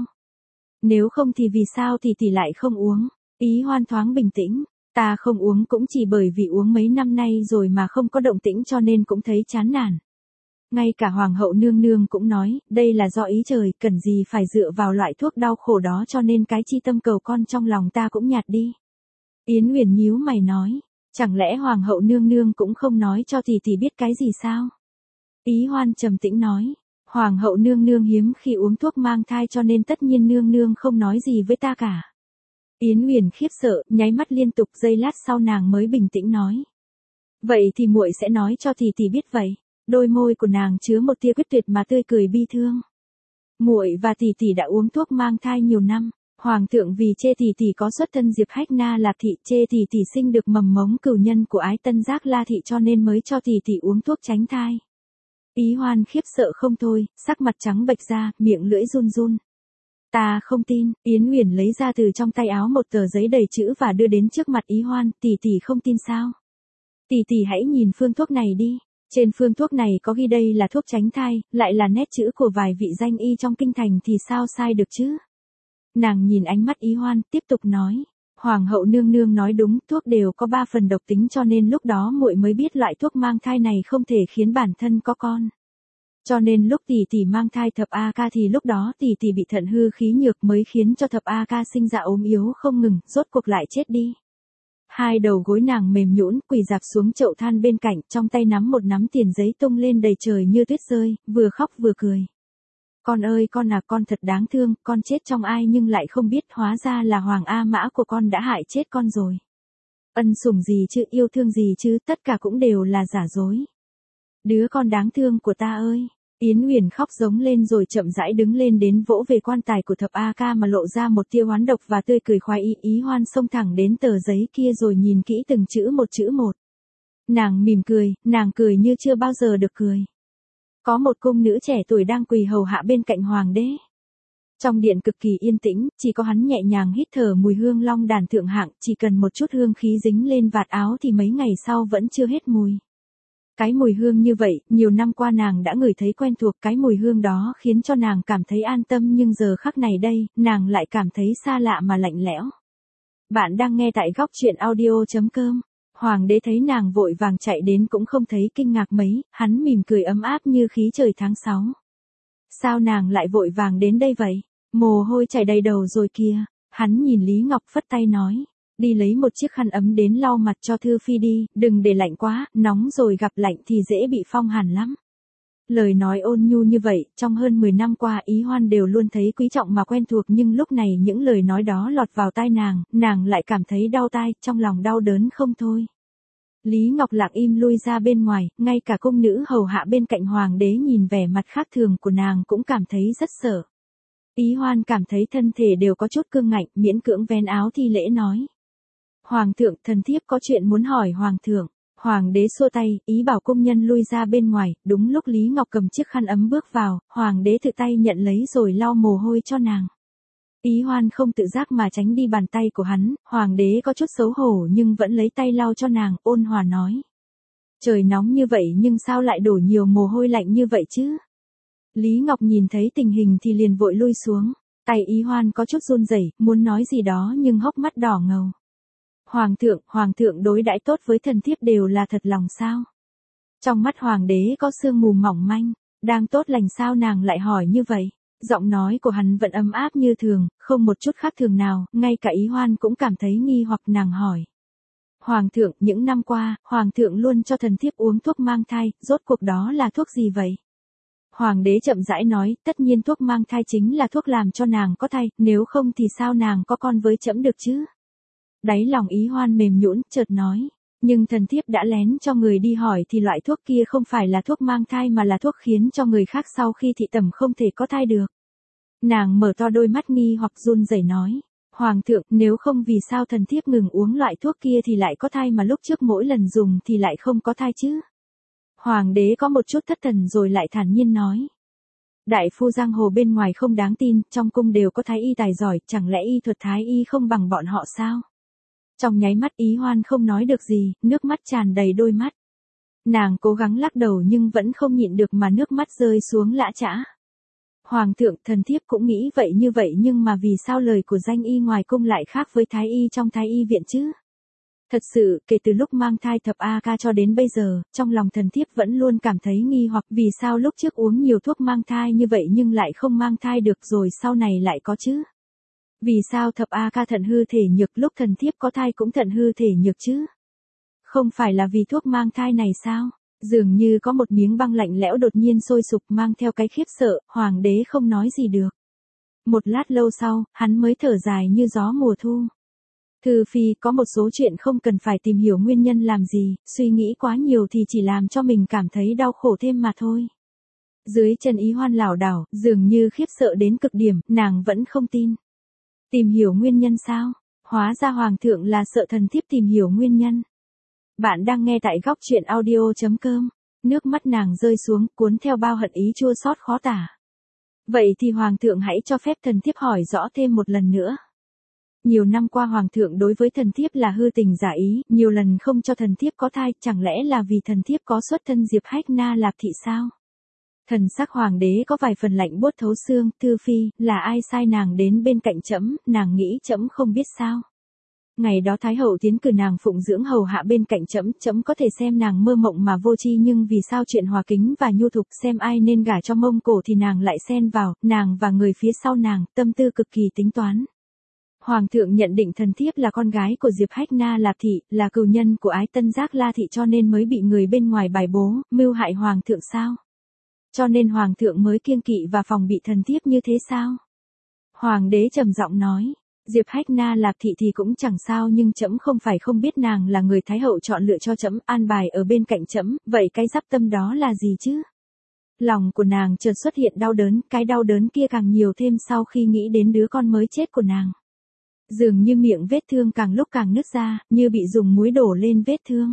Speaker 1: Nếu không thì vì sao tỷ tỷ lại không uống? Ý Hoan thoáng bình tĩnh. Ta không uống cũng chỉ bởi vì uống mấy năm nay rồi mà không có động tĩnh cho nên cũng thấy chán nản. Ngay cả Hoàng hậu nương nương cũng nói, đây là do ý trời, cần gì phải dựa vào loại thuốc đau khổ đó cho nên cái chi tâm cầu con trong lòng ta cũng nhạt đi. Yến Huyền nhíu mày nói, chẳng lẽ Hoàng hậu nương nương cũng không nói cho tỷ tỷ biết cái gì sao? Ý Hoan trầm tĩnh nói, Hoàng hậu nương nương hiếm khi uống thuốc mang thai cho nên tất nhiên nương nương không nói gì với ta cả. Yến Huyền khiếp sợ, nháy mắt liên tục, giây lát sau nàng mới bình tĩnh nói. Vậy thì muội sẽ nói cho tỷ tỷ biết vậy. Đôi môi của nàng chứa một tia quyết tuyệt mà tươi cười bi thương. Muội và tỷ tỷ đã uống thuốc mang thai nhiều năm, Hoàng thượng vì chê tỷ tỷ có xuất thân Diệp Hách Na Lạp thị, chê tỷ tỷ sinh được mầm mống cửu nhân của Ái Tân Giác La thị cho nên mới cho tỷ tỷ uống thuốc tránh thai. Ý Hoan khiếp sợ không thôi, sắc mặt trắng bệch ra, miệng lưỡi run run. Ta không tin. Yến Uyển lấy ra từ trong tay áo một tờ giấy đầy chữ và đưa đến trước mặt Ý Hoan, tỷ tỷ không tin sao? Tỷ tỷ hãy nhìn phương thuốc này đi. Trên phương thuốc này có ghi đây là thuốc tránh thai, lại là nét chữ của vài vị danh y trong kinh thành thì sao sai được chứ? Nàng nhìn ánh mắt Ý Hoan, tiếp tục nói. Hoàng hậu nương nương nói đúng, thuốc đều có ba phần độc tính cho nên lúc đó muội mới biết loại thuốc mang thai này không thể khiến bản thân có con. Cho nên lúc tỷ tỷ mang thai thập A ca thì lúc đó tỷ tỷ bị thận hư khí nhược mới khiến cho thập A ca sinh ra ốm yếu không ngừng, rốt cuộc lại chết đi. Hai đầu gối nàng mềm nhũn, quỳ dạp xuống chậu than bên cạnh, trong tay nắm một nắm tiền giấy tung lên đầy trời như tuyết rơi, vừa khóc vừa cười. Con ơi con à, con thật đáng thương, con chết trong ai nhưng lại không biết hóa ra là Hoàng A Mã của con đã hại chết con rồi. Ân sủng gì chứ, yêu thương gì chứ, tất cả cũng đều là giả dối. Đứa con đáng thương của ta ơi. Yến Uyển khóc giống lên rồi chậm rãi đứng lên đến vỗ về quan tài của thập A ca mà lộ ra một tia oán độc và tươi cười khoái ý. Ý Hoan xông thẳng đến tờ giấy kia rồi nhìn kỹ từng chữ một chữ một. Nàng mỉm cười, nàng cười như chưa bao giờ được cười. Có một cung nữ trẻ tuổi đang quỳ hầu hạ bên cạnh hoàng đế. Trong điện cực kỳ yên tĩnh, chỉ có hắn nhẹ nhàng hít thở mùi hương long đàn thượng hạng, chỉ cần một chút hương khí dính lên vạt áo thì mấy ngày sau vẫn chưa hết mùi. Cái mùi hương như vậy, nhiều năm qua nàng đã ngửi thấy quen thuộc, cái mùi hương đó khiến cho nàng cảm thấy an tâm nhưng giờ khắc này đây, nàng lại cảm thấy xa lạ mà lạnh lẽo. Bạn đang nghe tại góc truyện audio chấm com. Hoàng đế thấy nàng vội vàng chạy đến cũng không thấy kinh ngạc mấy, hắn mỉm cười ấm áp như khí trời tháng sáu. Sao nàng lại vội vàng đến đây vậy? Mồ hôi chảy đầy đầu rồi kìa. Hắn nhìn Lý Ngọc phất tay nói. Đi lấy một chiếc khăn ấm đến lau mặt cho Thư Phi đi, đừng để lạnh quá, nóng rồi gặp lạnh thì dễ bị phong hàn lắm. Lời nói ôn nhu như vậy, trong hơn mười năm qua Ý Hoan đều luôn thấy quý trọng mà quen thuộc nhưng lúc này những lời nói đó lọt vào tai nàng, nàng lại cảm thấy đau tai, trong lòng đau đớn không thôi. Lý Ngọc lặng im lui ra bên ngoài, ngay cả cung nữ hầu hạ bên cạnh hoàng đế nhìn vẻ mặt khác thường của nàng cũng cảm thấy rất sợ. Ý Hoan cảm thấy thân thể đều có chút cương ngạnh, miễn cưỡng vén áo thi lễ nói. Hoàng thượng, thần thiếp có chuyện muốn hỏi hoàng thượng. Hoàng đế xua tay, ý bảo công nhân lui ra bên ngoài, đúng lúc Lý Ngọc cầm chiếc khăn ấm bước vào, hoàng đế tự tay nhận lấy rồi lau mồ hôi cho nàng. Ý Hoan không tự giác mà tránh đi bàn tay của hắn, hoàng đế có chút xấu hổ nhưng vẫn lấy tay lau cho nàng, ôn hòa nói. Trời nóng như vậy nhưng sao lại đổ nhiều mồ hôi lạnh như vậy chứ? Lý Ngọc nhìn thấy tình hình thì liền vội lui xuống, tay Ý Hoan có chút run rẩy, muốn nói gì đó nhưng hốc mắt đỏ ngầu. Hoàng thượng, hoàng thượng đối đãi tốt với thần thiếp đều là thật lòng sao? Trong mắt hoàng đế có sương mù mỏng manh, đang tốt lành sao nàng lại hỏi như vậy? Giọng nói của hắn vẫn ấm áp như thường, không một chút khác thường nào, ngay cả Ý Hoan cũng cảm thấy nghi hoặc nàng hỏi. Hoàng thượng, những năm qua, hoàng thượng luôn cho thần thiếp uống thuốc mang thai, rốt cuộc đó là thuốc gì vậy? Hoàng đế chậm rãi nói, tất nhiên thuốc mang thai chính là thuốc làm cho nàng có thai, nếu không thì sao nàng có con với trẫm được chứ? Đáy lòng Ý Hoan mềm nhũn, chợt nói, nhưng thần thiếp đã lén cho người đi hỏi thì loại thuốc kia không phải là thuốc mang thai mà là thuốc khiến cho người khác sau khi thị tẩm không thể có thai được. Nàng mở to đôi mắt nghi hoặc run rẩy nói, hoàng thượng, nếu không vì sao thần thiếp ngừng uống loại thuốc kia thì lại có thai mà lúc trước mỗi lần dùng thì lại không có thai chứ? Hoàng đế có một chút thất thần rồi lại thản nhiên nói. Đại phu giang hồ bên ngoài không đáng tin, trong cung đều có thái y tài giỏi, chẳng lẽ y thuật thái y không bằng bọn họ sao? Trong nháy mắt Ý Hoan không nói được gì, nước mắt tràn đầy đôi mắt. Nàng cố gắng lắc đầu nhưng vẫn không nhịn được mà nước mắt rơi xuống lã chã. Hoàng thượng, thần thiếp cũng nghĩ vậy như vậy nhưng mà vì sao lời của danh y ngoài cung lại khác với thái y trong thái y viện chứ? Thật sự, kể từ lúc mang thai thập A ca cho đến bây giờ, trong lòng thần thiếp vẫn luôn cảm thấy nghi hoặc vì sao lúc trước uống nhiều thuốc mang thai như vậy nhưng lại không mang thai được rồi sau này lại có chứ? Vì sao thập A ca thận hư thể nhược lúc thần thiếp có thai cũng thận hư thể nhược chứ? Không phải là vì thuốc mang thai này sao? Dường như có một miếng băng lạnh lẽo đột nhiên sôi sục mang theo cái khiếp sợ, hoàng đế không nói gì được. Một lát lâu sau, hắn mới thở dài như gió mùa thu. Thư Phi, có một số chuyện không cần phải tìm hiểu nguyên nhân làm gì, suy nghĩ quá nhiều thì chỉ làm cho mình cảm thấy đau khổ thêm mà thôi. Dưới chân Ý Hoan lảo đảo, dường như khiếp sợ đến cực điểm, nàng vẫn không tin. Tìm hiểu nguyên nhân sao? Hóa ra hoàng thượng là sợ thần thiếp tìm hiểu nguyên nhân. Bạn đang nghe tại góc truyện audio.com. Nước mắt nàng rơi xuống, cuốn theo bao hận ý chua xót khó tả. Vậy thì hoàng thượng hãy cho phép thần thiếp hỏi rõ thêm một lần nữa. Nhiều năm qua hoàng thượng đối với thần thiếp là hư tình giả ý, nhiều lần không cho thần thiếp có thai, chẳng lẽ là vì thần thiếp có xuất thân Diệp Hách Na Lạp thị sao? Thần sắc hoàng đế có vài phần lạnh buốt thấu xương, Thư phi, là ai sai nàng đến bên cạnh trẫm, nàng nghĩ trẫm không biết sao? Ngày đó Thái hậu tiến cử nàng phụng dưỡng hầu hạ bên cạnh trẫm, trẫm có thể xem nàng mơ mộng mà vô tri, nhưng vì sao chuyện hòa kính và nhu thục, xem ai nên gả cho Mông Cổ thì nàng lại xen vào, nàng và người phía sau nàng, tâm tư cực kỳ tính toán. Hoàng thượng nhận định thần thiếp là con gái của Diệp Hách Na Lạp thị, là cừu nhân của Ái Tân Giác La thị, cho nên mới bị người bên ngoài bài bố, mưu hại hoàng thượng sao? Cho nên hoàng thượng mới kiêng kỵ và phòng bị thần thiếp như thế sao? Hoàng đế trầm giọng nói, Diệp Hách Na Lạp thị thì cũng chẳng sao, nhưng trẫm không phải không biết nàng là người Thái hậu chọn lựa cho trẫm, an bài ở bên cạnh trẫm, vậy cái dắp tâm đó là gì chứ? Lòng của nàng chợt xuất hiện đau đớn, cái đau đớn kia càng nhiều thêm sau khi nghĩ đến đứa con mới chết của nàng. Dường như miệng vết thương càng lúc càng nứt ra, như bị dùng muối đổ lên vết thương.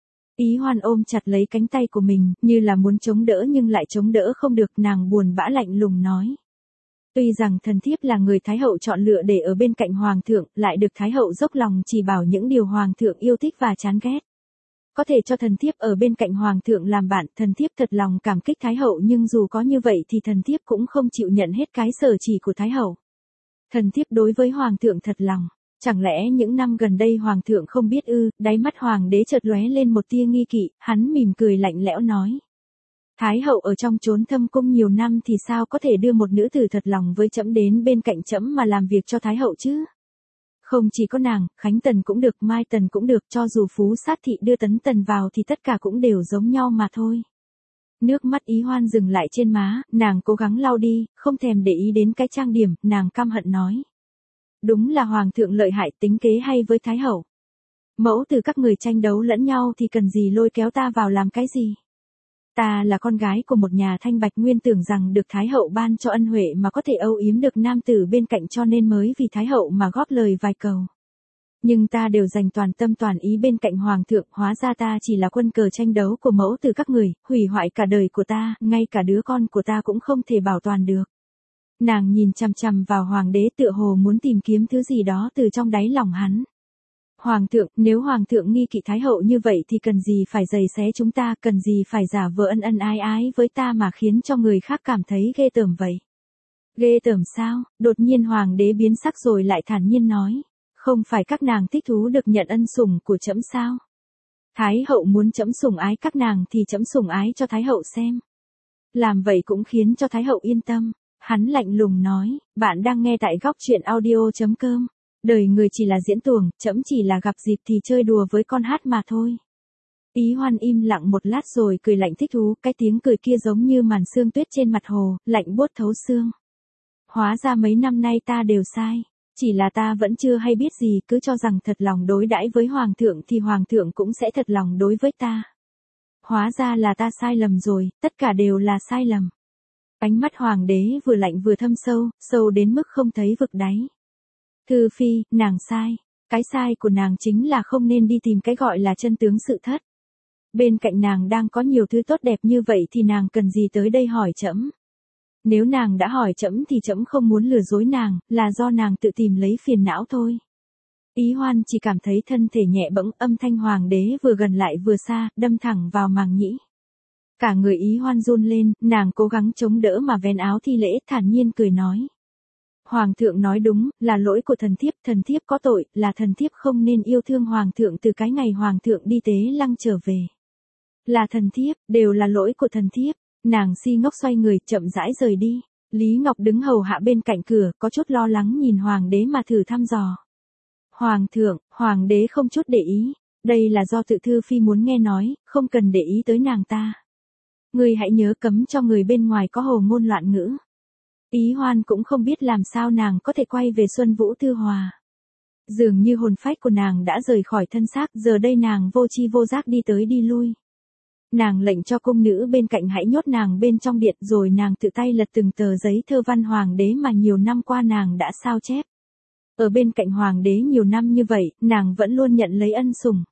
Speaker 1: Ý Hoan ôm chặt lấy cánh tay của mình, như là muốn chống đỡ nhưng lại chống đỡ không được, nàng buồn bã lạnh lùng nói. Tuy rằng thần thiếp là người Thái hậu chọn lựa để ở bên cạnh hoàng thượng, lại được Thái hậu dốc lòng chỉ bảo những điều hoàng thượng yêu thích và chán ghét. Có thể cho thần thiếp ở bên cạnh hoàng thượng làm bạn, thần thiếp thật lòng cảm kích Thái hậu, nhưng dù có như vậy thì thần thiếp cũng không chịu nhận hết cái sở chỉ của Thái hậu. Thần thiếp đối với hoàng thượng thật lòng. Chẳng lẽ những năm gần đây hoàng thượng không biết ư? Đáy mắt hoàng đế chợt lóe lên một tia nghi kỵ, hắn mỉm cười lạnh lẽo nói. Thái hậu ở trong chốn thâm cung nhiều năm thì sao có thể đưa một nữ tử thật lòng với trẫm đến bên cạnh trẫm mà làm việc cho Thái hậu chứ? Không chỉ có nàng, Khánh Tần cũng được, Mai Tần cũng được, cho dù Phú Sát thị đưa Tấn Tần vào thì tất cả cũng đều giống nhau mà thôi. Nước mắt Ý Hoan dừng lại trên má, nàng cố gắng lau đi, không thèm để ý đến cái trang điểm, nàng căm hận nói. Đúng là hoàng thượng lợi hại, tính kế hay với Thái hậu. Mẫu từ các người tranh đấu lẫn nhau thì cần gì lôi kéo ta vào làm cái gì? Ta là con gái của một nhà thanh bạch, nguyên tưởng rằng được Thái hậu ban cho ân huệ mà có thể âu yếm được nam tử bên cạnh, cho nên mới vì Thái hậu mà góp lời vài câu. Nhưng ta đều dành toàn tâm toàn ý bên cạnh hoàng thượng, hóa ra ta chỉ là quân cờ tranh đấu của mẫu từ các người, hủy hoại cả đời của ta, ngay cả đứa con của ta cũng không thể bảo toàn được. Nàng nhìn chằm chằm vào hoàng đế, tựa hồ muốn tìm kiếm thứ gì đó từ trong đáy lòng hắn. Hoàng thượng, nếu hoàng thượng nghi kỵ Thái hậu như vậy thì cần gì phải giày xé chúng ta, cần gì phải giả vờ ân ân ái ái với ta mà khiến cho người khác cảm thấy ghê tởm vậy? Ghê tởm sao? Đột nhiên hoàng đế biến sắc rồi lại thản nhiên nói. Không phải các nàng thích thú được nhận ân sủng của trẫm sao? Thái hậu muốn trẫm sủng ái các nàng thì trẫm sủng ái cho Thái hậu xem. Làm vậy cũng khiến cho Thái hậu yên tâm. Hắn lạnh lùng nói, bạn đang nghe tại góc truyện audio.com. Đời người chỉ là diễn tuồng, trẫm chỉ là gặp dịp thì chơi đùa với con hát mà thôi. Ý Hoan im lặng một lát rồi cười lạnh thích thú, cái tiếng cười kia giống như màn sương tuyết trên mặt hồ, lạnh buốt thấu xương. Hóa ra mấy năm nay ta đều sai. Chỉ là ta vẫn chưa hay biết gì, cứ cho rằng thật lòng đối đãi với hoàng thượng thì hoàng thượng cũng sẽ thật lòng đối với ta. Hóa ra là ta sai lầm rồi, tất cả đều là sai lầm. Ánh mắt hoàng đế vừa lạnh vừa thâm sâu, sâu đến mức không thấy vực đáy. Thư phi, nàng sai. Cái sai của nàng chính là không nên đi tìm cái gọi là chân tướng sự thất. Bên cạnh nàng đang có nhiều thứ tốt đẹp như vậy thì nàng cần gì tới đây hỏi trẫm? Nếu nàng đã hỏi trẫm thì trẫm không muốn lừa dối nàng, là do nàng tự tìm lấy phiền não thôi. Ý Hoan chỉ cảm thấy thân thể nhẹ bẫng, âm thanh hoàng đế vừa gần lại vừa xa, đâm thẳng vào màng nhĩ. Cả người Ý Hoan run lên, nàng cố gắng chống đỡ mà vén áo thi lễ, thản nhiên cười nói. Hoàng thượng nói đúng, là lỗi của thần thiếp, thần thiếp có tội, là thần thiếp không nên yêu thương hoàng thượng từ cái ngày hoàng thượng đi tế lăng trở về. Là thần thiếp, đều là lỗi của thần thiếp. Nàng si ngốc xoay người, chậm rãi rời đi. Lý Ngọc đứng hầu hạ bên cạnh cửa, có chút lo lắng nhìn hoàng đế mà thử thăm dò. Hoàng thượng, hoàng đế không chút để ý. Đây là do tự Thư phi muốn nghe nói, không cần để ý tới nàng ta. Ngươi hãy nhớ cấm cho người bên ngoài có hồ ngôn loạn ngữ. Ý Hoan cũng không biết làm sao nàng có thể quay về Xuân Vũ Thư Hòa. Dường như hồn phách của nàng đã rời khỏi thân xác, giờ đây nàng vô chi vô giác đi tới đi lui. Nàng lệnh cho cung nữ bên cạnh hãy nhốt nàng bên trong điện, rồi nàng tự tay lật từng tờ giấy thơ văn hoàng đế mà nhiều năm qua nàng đã sao chép. Ở bên cạnh hoàng đế nhiều năm như vậy, nàng vẫn luôn nhận lấy ân sủng.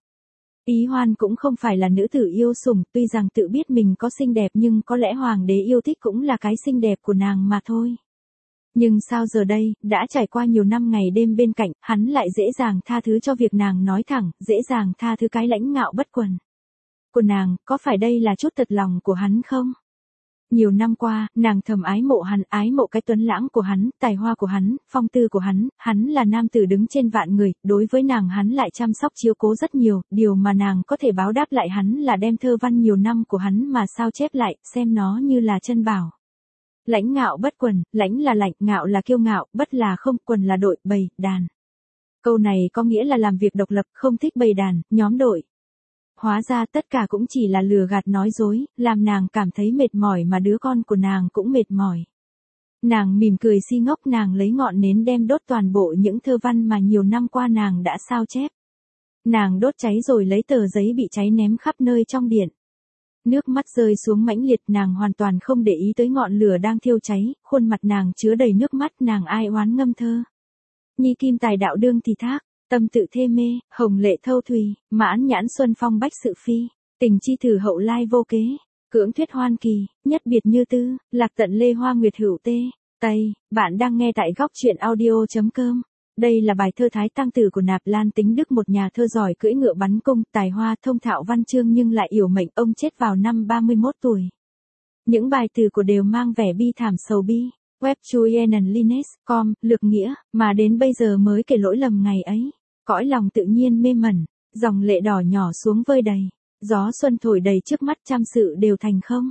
Speaker 1: Ý Hoan cũng không phải là nữ tử yêu sủng, tuy rằng tự biết mình có xinh đẹp nhưng có lẽ hoàng đế yêu thích cũng là cái xinh đẹp của nàng mà thôi. Nhưng sao giờ đây, đã trải qua nhiều năm ngày đêm bên cạnh, hắn lại dễ dàng tha thứ cho việc nàng nói thẳng, dễ dàng tha thứ cái lãnh ngạo bất quần của nàng, có phải đây là chút thật lòng của hắn không? Nhiều năm qua, nàng thầm ái mộ hắn, ái mộ cái tuấn lãng của hắn, tài hoa của hắn, phong tư của hắn, hắn là nam tử đứng trên vạn người, đối với nàng hắn lại chăm sóc chiếu cố rất nhiều, điều mà nàng có thể báo đáp lại hắn là đem thơ văn nhiều năm của hắn mà sao chép lại, xem nó như là chân bảo. Lãnh ngạo bất quần, lãnh là lạnh, ngạo là kiêu ngạo, bất là không, quần là đội, bầy, đàn. Câu này có nghĩa là làm việc độc lập, không thích bầy đàn, nhóm đội. Hóa ra tất cả cũng chỉ là lừa gạt nói dối, làm nàng cảm thấy mệt mỏi mà đứa con của nàng cũng mệt mỏi. Nàng mỉm cười si ngốc, nàng lấy ngọn nến đem đốt toàn bộ những thơ văn mà nhiều năm qua nàng đã sao chép. Nàng đốt cháy rồi lấy tờ giấy bị cháy ném khắp nơi trong điện. Nước mắt rơi xuống mãnh liệt, nàng hoàn toàn không để ý tới ngọn lửa đang thiêu cháy, khuôn mặt nàng chứa đầy nước mắt, nàng ai oán ngâm thơ. Nhi kim tài đạo đương thì thác, tâm tự thê mê, hồng lệ thâu thùy, mãn nhãn xuân phong bách sự phi, tình chi thử hậu lai vô kế, cưỡng thuyết hoan kỳ, nhất biệt như tư, lạc tận lê hoa nguyệt hữu tê. Tây, bạn đang nghe tại góc truyện audio chấm com. Đây là bài thơ Thái Tăng Tử của Nạp Lan Tính Đức, một nhà thơ giỏi cưỡi ngựa bắn cung, tài hoa thông thạo văn chương nhưng lại yểu mệnh, ông chết vào năm ba mươi mốt tuổi. Những bài từ của đều mang vẻ bi thảm sầu bi. Web chuyenanlines chấm com, lược nghĩa, mà đến bây giờ mới kể lỗi lầm ngày ấy. Cõi lòng tự nhiên mê mẩn, dòng lệ đỏ nhỏ xuống vơi đầy. Gió xuân thổi đầy trước mắt, trăm sự đều thành không.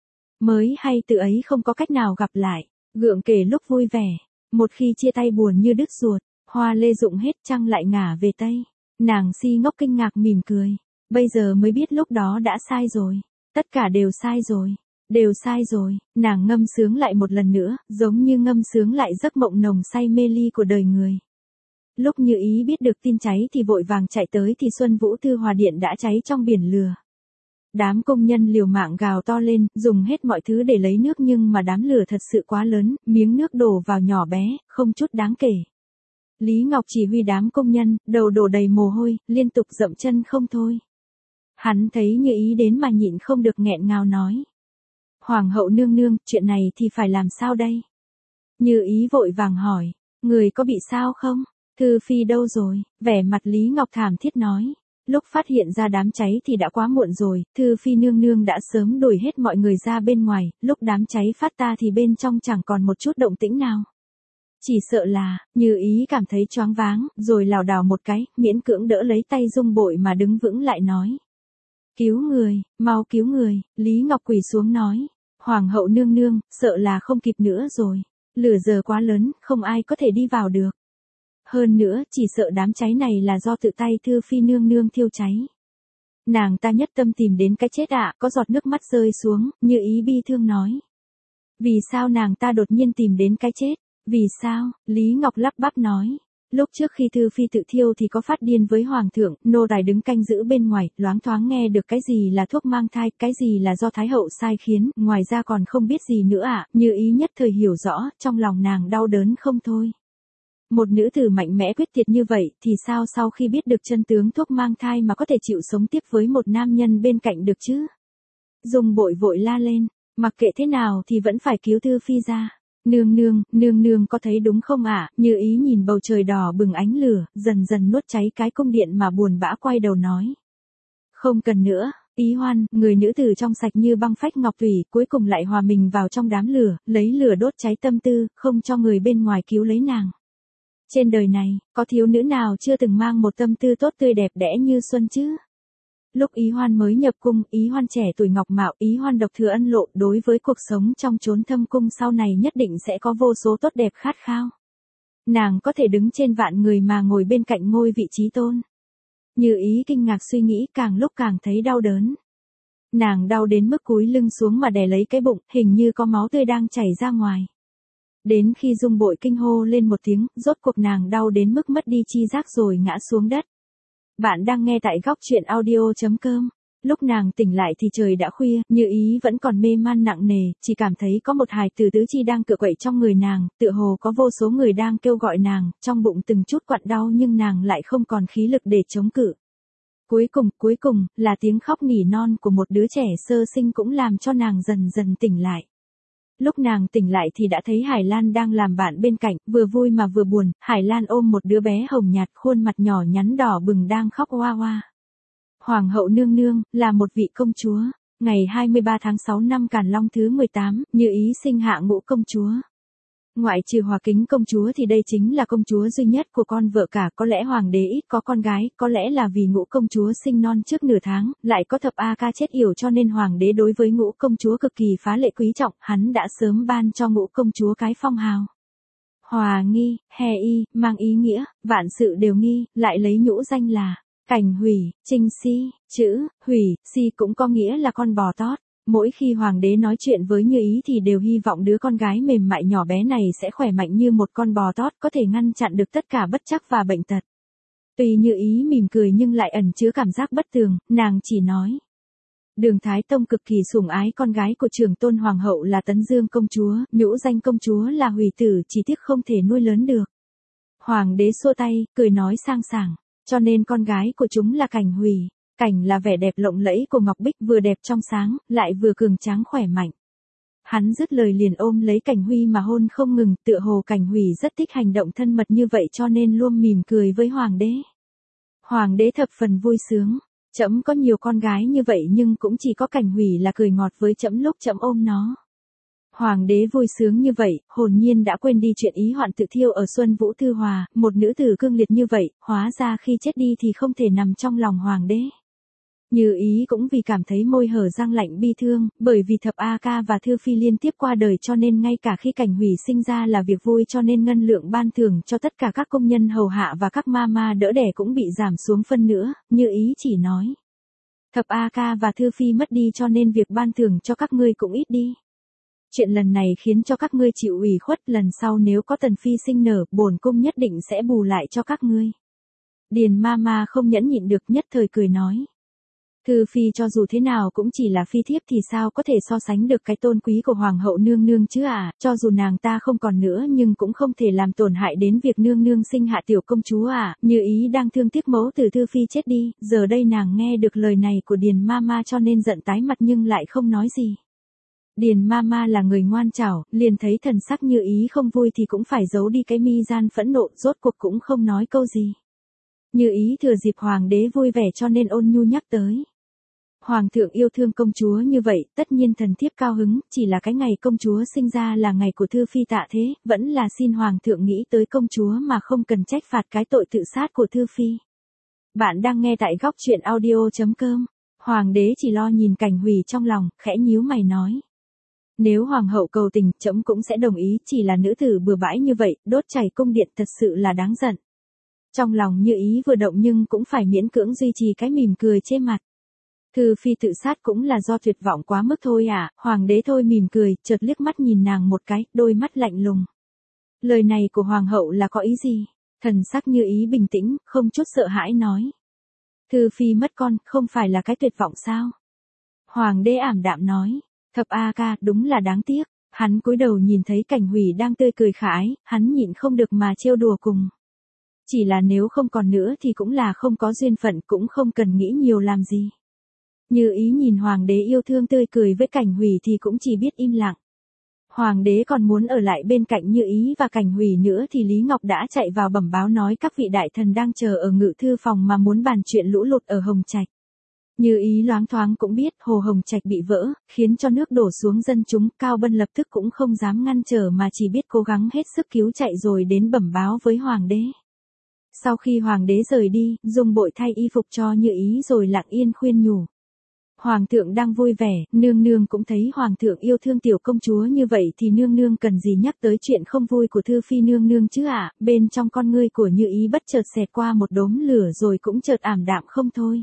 Speaker 1: Mới hay từ ấy không có cách nào gặp lại, gượng kể lúc vui vẻ. Một khi chia tay buồn như đứt ruột, hoa lê rụng hết trăng lại ngả về Tây. Nàng si ngốc kinh ngạc mỉm cười. Bây giờ mới biết lúc đó đã sai rồi. Tất cả đều sai rồi. Đều sai rồi, nàng ngâm sướng lại một lần nữa, giống như ngâm sướng lại giấc mộng nồng say mê ly của đời người. Lúc Như Ý biết được tin cháy thì vội vàng chạy tới thì Xuân Vũ Thư Hòa Điện đã cháy trong biển lửa. Đám công nhân liều mạng gào to lên, dùng hết mọi thứ để lấy nước nhưng mà đám lửa thật sự quá lớn, miếng nước đổ vào nhỏ bé, không chút đáng kể. Lý Ngọc chỉ huy đám công nhân, đầu đổ đầy mồ hôi, liên tục dậm chân không thôi. Hắn thấy Như Ý đến mà nhịn không được nghẹn ngào nói. Hoàng hậu nương nương, chuyện này thì phải làm sao đây? Như Ý vội vàng hỏi, người có bị sao không? Thư phi đâu rồi? Vẻ mặt Lý Ngọc thảm thiết nói. Lúc phát hiện ra đám cháy thì đã quá muộn rồi, Thư phi nương nương đã sớm đuổi hết mọi người ra bên ngoài, lúc đám cháy phát ta thì bên trong chẳng còn một chút động tĩnh nào. Chỉ sợ là, Như Ý cảm thấy choáng váng, rồi lảo đảo một cái, miễn cưỡng đỡ lấy tay Dung Bội mà đứng vững lại nói. Cứu người, mau cứu người, Lý Ngọc quỳ xuống nói. Hoàng hậu nương nương, sợ là không kịp nữa rồi. Lửa giờ quá lớn, không ai có thể đi vào được. Hơn nữa, chỉ sợ đám cháy này là do tự tay Thư phi nương nương thiêu cháy. Nàng ta nhất tâm tìm đến cái chết ạ, à, có giọt nước mắt rơi xuống, Như Ý bi thương nói. Vì sao nàng ta đột nhiên tìm đến cái chết? Vì sao? Lý Ngọc lắp bắp nói. Lúc trước khi Thư phi tự thiêu thì có phát điên với hoàng thượng, nô tài đứng canh giữ bên ngoài, loáng thoáng nghe được cái gì là thuốc mang thai, cái gì là do thái hậu sai khiến, ngoài ra còn không biết gì nữa ạ, à, Như Ý nhất thời hiểu rõ, trong lòng nàng đau đớn không thôi. Một nữ tử mạnh mẽ quyết tuyệt như vậy, thì sao sau khi biết được chân tướng thuốc mang thai mà có thể chịu sống tiếp với một nam nhân bên cạnh được chứ? Dung Bội vội la lên, mặc kệ thế nào thì vẫn phải cứu Thư phi ra. Nương nương, nương nương có thấy đúng không ạ? À? Như Ý nhìn bầu trời đỏ bừng ánh lửa, dần dần nuốt cháy cái cung điện mà buồn bã quay đầu nói. Không cần nữa, Ý Hoan, người nữ tử trong sạch như băng phách ngọc thủy, cuối cùng lại hòa mình vào trong đám lửa, lấy lửa đốt cháy tâm tư, không cho người bên ngoài cứu lấy nàng. Trên đời này, có thiếu nữ nào chưa từng mang một tâm tư tốt tươi đẹp đẽ như xuân chứ? Lúc Ý Hoan mới nhập cung, Ý Hoan trẻ tuổi ngọc mạo, Ý Hoan độc thừa ân lộ, đối với cuộc sống trong chốn thâm cung sau này nhất định sẽ có vô số tốt đẹp khát khao. Nàng có thể đứng trên vạn người mà ngồi bên cạnh ngôi vị trí tôn. Như Ý kinh ngạc suy nghĩ, càng lúc càng thấy đau đớn. Nàng đau đến mức cúi lưng xuống mà đè lấy cái bụng, hình như có máu tươi đang chảy ra ngoài. Đến khi Dung Bội kinh hô lên một tiếng, rốt cuộc nàng đau đến mức mất đi chi giác rồi ngã xuống đất. Bạn đang nghe tại góc truyện audio chấm com. Lúc nàng tỉnh lại thì trời đã khuya, Như Ý vẫn còn mê man nặng nề, chỉ cảm thấy có một hài tử tứ chi đang cựa quậy trong người nàng, tựa hồ có vô số người đang kêu gọi nàng, trong bụng từng chút quặn đau nhưng nàng lại không còn khí lực để chống cự. Cuối cùng, cuối cùng, là tiếng khóc nỉ non của một đứa trẻ sơ sinh cũng làm cho nàng dần dần tỉnh lại. Lúc nàng tỉnh lại thì đã thấy Hải Lan đang làm bạn bên cạnh, vừa vui mà vừa buồn, Hải Lan ôm một đứa bé hồng nhạt, khuôn mặt nhỏ nhắn đỏ bừng đang khóc oa oa. Hoàng hậu nương nương, là một vị công chúa. Ngày hai mươi ba tháng sáu năm Càn Long thứ mười tám, Như Ý sinh hạ ngũ công chúa. Ngoại trừ Hòa Kính công chúa thì đây chính là công chúa duy nhất của con vợ cả, có lẽ hoàng đế ít có con gái, có lẽ là vì ngũ công chúa sinh non trước nửa tháng, lại có thập A Ca chết yểu cho nên hoàng đế đối với ngũ công chúa cực kỳ phá lệ quý trọng, hắn đã sớm ban cho ngũ công chúa cái phong hào. Hòa nghi, hè y, mang ý nghĩa, vạn sự đều nghi, lại lấy nhũ danh là Cảnh Hủy, Trinh Si, chữ Hủy, Si cũng có nghĩa là con bò tót. Mỗi khi hoàng đế nói chuyện với Như Ý thì đều hy vọng đứa con gái mềm mại nhỏ bé này sẽ khỏe mạnh như một con bò tót, có thể ngăn chặn được tất cả bất trắc và bệnh tật. Tuy Như Ý mỉm cười nhưng lại ẩn chứa cảm giác bất tường, nàng chỉ nói. Đường Thái Tông cực kỳ sủng ái con gái của trưởng tôn hoàng hậu là Tấn Dương công chúa, nhũ danh công chúa là Hủy tử, chỉ tiếc không thể nuôi lớn được. Hoàng đế xua tay, cười nói sang sảng, cho nên con gái của chúng là Cảnh Hủy. Cảnh là vẻ đẹp lộng lẫy của ngọc bích, vừa đẹp trong sáng, lại vừa cường tráng khỏe mạnh. Hắn dứt lời liền ôm lấy Cảnh Huy mà hôn không ngừng, tựa hồ Cảnh Huy rất thích hành động thân mật như vậy cho nên luôn mỉm cười với hoàng đế. Hoàng đế thập phần vui sướng, trẫm có nhiều con gái như vậy nhưng cũng chỉ có Cảnh Huy là cười ngọt với trẫm lúc trẫm ôm nó. Hoàng đế vui sướng như vậy, hồn nhiên đã quên đi chuyện ý hoạn tự thiêu ở Xuân Vũ Thư Hòa, một nữ tử cương liệt như vậy, hóa ra khi chết đi thì không thể nằm trong lòng hoàng đế. Như Ý cũng vì cảm thấy môi hở răng lạnh bi thương, bởi vì thập A Ca và Thư Phi liên tiếp qua đời cho nên ngay cả khi Cảnh Hủy sinh ra là việc vui cho nên ngân lượng ban thưởng cho tất cả các công nhân hầu hạ và các ma ma đỡ đẻ cũng bị giảm xuống phân nữa, Như Ý chỉ nói. Thập A Ca và Thư Phi mất đi cho nên việc ban thưởng cho các ngươi cũng ít đi. Chuyện lần này khiến cho các ngươi chịu ủy khuất, lần sau nếu có Tần Phi sinh nở, bổn cung nhất định sẽ bù lại cho các ngươi. Điền ma ma không nhẫn nhịn được nhất thời cười nói. Thư Phi cho dù thế nào cũng chỉ là phi thiếp thì sao có thể so sánh được cái tôn quý của hoàng hậu nương nương chứ à, cho dù nàng ta không còn nữa nhưng cũng không thể làm tổn hại đến việc nương nương sinh hạ tiểu công chúa à, Như Ý đang thương tiếc mẫu tử Thư Phi chết đi, giờ đây nàng nghe được lời này của Điền ma ma cho nên giận tái mặt nhưng lại không nói gì. Điền ma ma là người ngoan chảo, liền thấy thần sắc Như Ý không vui thì cũng phải giấu đi cái mi gian phẫn nộ, rốt cuộc cũng không nói câu gì. Như Ý thừa dịp hoàng đế vui vẻ cho nên ôn nhu nhắc tới. Hoàng thượng yêu thương công chúa như vậy, tất nhiên thần thiếp cao hứng, chỉ là cái ngày công chúa sinh ra là ngày của Thư Phi tạ thế, vẫn là xin hoàng thượng nghĩ tới công chúa mà không cần trách phạt cái tội tự sát của Thư Phi. Bạn đang nghe tại góc truyện audio chấm com. Hoàng đế chỉ lo nhìn Cảnh Hủy trong lòng, khẽ nhíu mày nói. Nếu hoàng hậu cầu tình, trẫm cũng sẽ đồng ý, chỉ là nữ tử bừa bãi như vậy, đốt chảy cung điện thật sự là đáng giận. Trong lòng Như Ý vừa động nhưng cũng phải miễn cưỡng duy trì cái mỉm cười trên mặt. Thư Phi tự sát cũng là do tuyệt vọng quá mức thôi à, hoàng đế thôi mỉm cười, chợt liếc mắt nhìn nàng một cái, đôi mắt lạnh lùng. Lời này của hoàng hậu là có ý gì? Thần sắc Như Ý bình tĩnh, không chút sợ hãi nói. Thư Phi mất con, không phải là cái tuyệt vọng sao? Hoàng đế ảm đạm nói. Thập A Ca, đúng là đáng tiếc. Hắn cúi đầu nhìn thấy Cảnh Hủy đang tươi cười khả ái, hắn nhịn không được mà trêu đùa cùng. Chỉ là nếu không còn nữa thì cũng là không có duyên phận, cũng không cần nghĩ nhiều làm gì. Như Ý nhìn hoàng đế yêu thương tươi cười với Cảnh Hủy thì cũng chỉ biết im lặng. Hoàng đế còn muốn ở lại bên cạnh Như Ý và Cảnh Hủy nữa thì Lý Ngọc đã chạy vào bẩm báo nói các vị đại thần đang chờ ở ngự thư phòng mà muốn bàn chuyện lũ lụt ở Hồng Trạch. Như Ý loáng thoáng cũng biết hồ Hồng Trạch bị vỡ, khiến cho nước đổ xuống dân chúng, Cao Bân lập tức cũng không dám ngăn trở mà chỉ biết cố gắng hết sức cứu chạy rồi đến bẩm báo với hoàng đế. Sau khi hoàng đế rời đi, Dung Bội thay y phục cho Như Ý rồi lặng yên khuyên nhủ. Hoàng thượng đang vui vẻ, nương nương cũng thấy hoàng thượng yêu thương tiểu công chúa như vậy thì nương nương cần gì nhắc tới chuyện không vui của Thư Phi nương nương chứ ạ, à? Bên trong con ngươi của Như Ý bất chợt xẹt qua một đốm lửa rồi cũng chợt ảm đạm không thôi.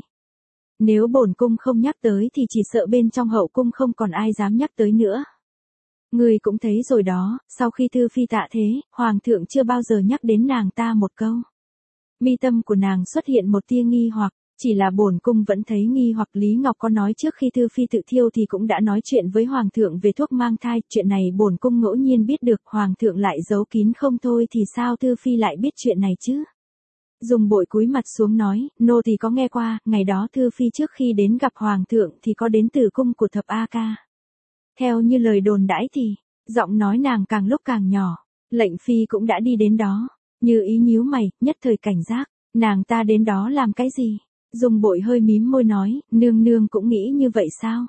Speaker 1: Nếu bổn cung không nhắc tới thì chỉ sợ bên trong hậu cung không còn ai dám nhắc tới nữa. Người cũng thấy rồi đó, sau khi Thư Phi tạ thế, hoàng thượng chưa bao giờ nhắc đến nàng ta một câu. Mi tâm của nàng xuất hiện một tia nghi hoặc, Chỉ là bổn cung vẫn thấy nghi hoặc Lý Ngọc có nói trước khi Thư Phi tự thiêu thì cũng đã nói chuyện với Hoàng thượng về thuốc mang thai, chuyện này bổn cung ngẫu nhiên biết được, Hoàng thượng lại giấu kín không thôi thì sao Thư Phi lại biết chuyện này chứ? Dùng bội cúi mặt xuống nói, nô thì có nghe qua, ngày đó Thư Phi trước khi đến gặp Hoàng thượng thì có đến từ cung của thập A Ca. Theo như lời đồn đãi thì, giọng nói nàng càng lúc càng nhỏ, lệnh Phi cũng đã đi đến đó, Như Ý nhíu mày, nhất thời cảnh giác, nàng ta đến đó làm cái gì? Dùng bội hơi mím môi nói, nương nương cũng nghĩ như vậy sao?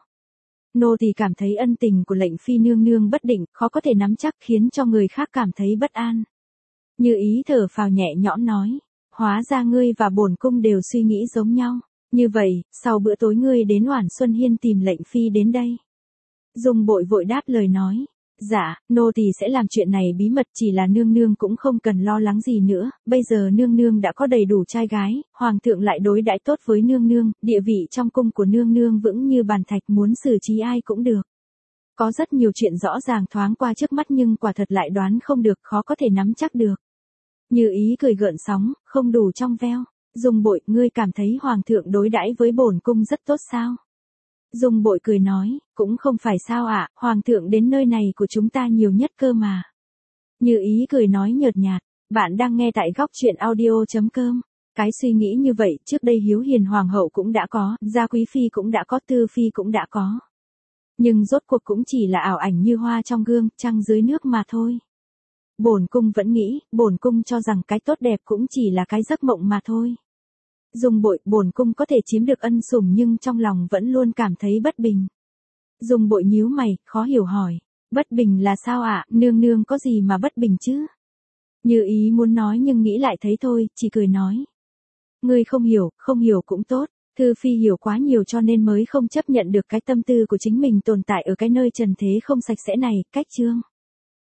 Speaker 1: Nô thì cảm thấy ân tình của lệnh Phi nương nương bất định, khó có thể nắm chắc khiến cho người khác cảm thấy bất an. Như Ý thở phào nhẹ nhõm nói, hóa ra ngươi và bổn cung đều suy nghĩ giống nhau. Như vậy, sau bữa tối ngươi đến Oản Xuân Hiên tìm lệnh Phi đến đây. Dùng bội vội đáp lời nói, dạ, nô tỳ sẽ làm chuyện này bí mật, chỉ là nương nương cũng không cần lo lắng gì nữa, bây giờ nương nương đã có đầy đủ trai gái, hoàng thượng lại đối đãi tốt với nương nương, địa vị trong cung của nương nương vững như bàn thạch, muốn xử trí ai cũng được. Có rất nhiều chuyện rõ ràng thoáng qua trước mắt nhưng quả thật lại đoán không được, khó có thể nắm chắc được. Như Ý cười gợn sóng, không đủ trong veo. Dùng bội, ngươi cảm thấy hoàng thượng đối đãi với bổn cung rất tốt sao? Dùng bội cười nói, cũng không phải sao ạ, hoàng thượng đến nơi này của chúng ta nhiều nhất cơ mà. Như Ý cười nói nhợt nhạt, bạn đang nghe tại góc truyện audio.com. Cái suy nghĩ như vậy trước đây Hiếu Hiền hoàng hậu cũng đã có, Gia Quý Phi cũng đã có, Tư Phi cũng đã có. Nhưng rốt cuộc cũng chỉ là ảo ảnh như hoa trong gương, trăng dưới nước mà thôi. Bổn cung vẫn nghĩ, bổn cung cho rằng cái tốt đẹp cũng chỉ là cái giấc mộng mà thôi. Dùng bội, bổn cung có thể chiếm được ân sủng nhưng trong lòng vẫn luôn cảm thấy bất bình. Dùng bội nhíu mày, khó hiểu hỏi, bất bình là sao ạ, nương nương có gì mà bất bình chứ? Như Ý muốn nói nhưng nghĩ lại thấy thôi, chỉ cười nói. Ngươi không hiểu, không hiểu cũng tốt, Thư Phi hiểu quá nhiều cho nên mới không chấp nhận được cái tâm tư của chính mình tồn tại ở cái nơi trần thế không sạch sẽ này, cách chương.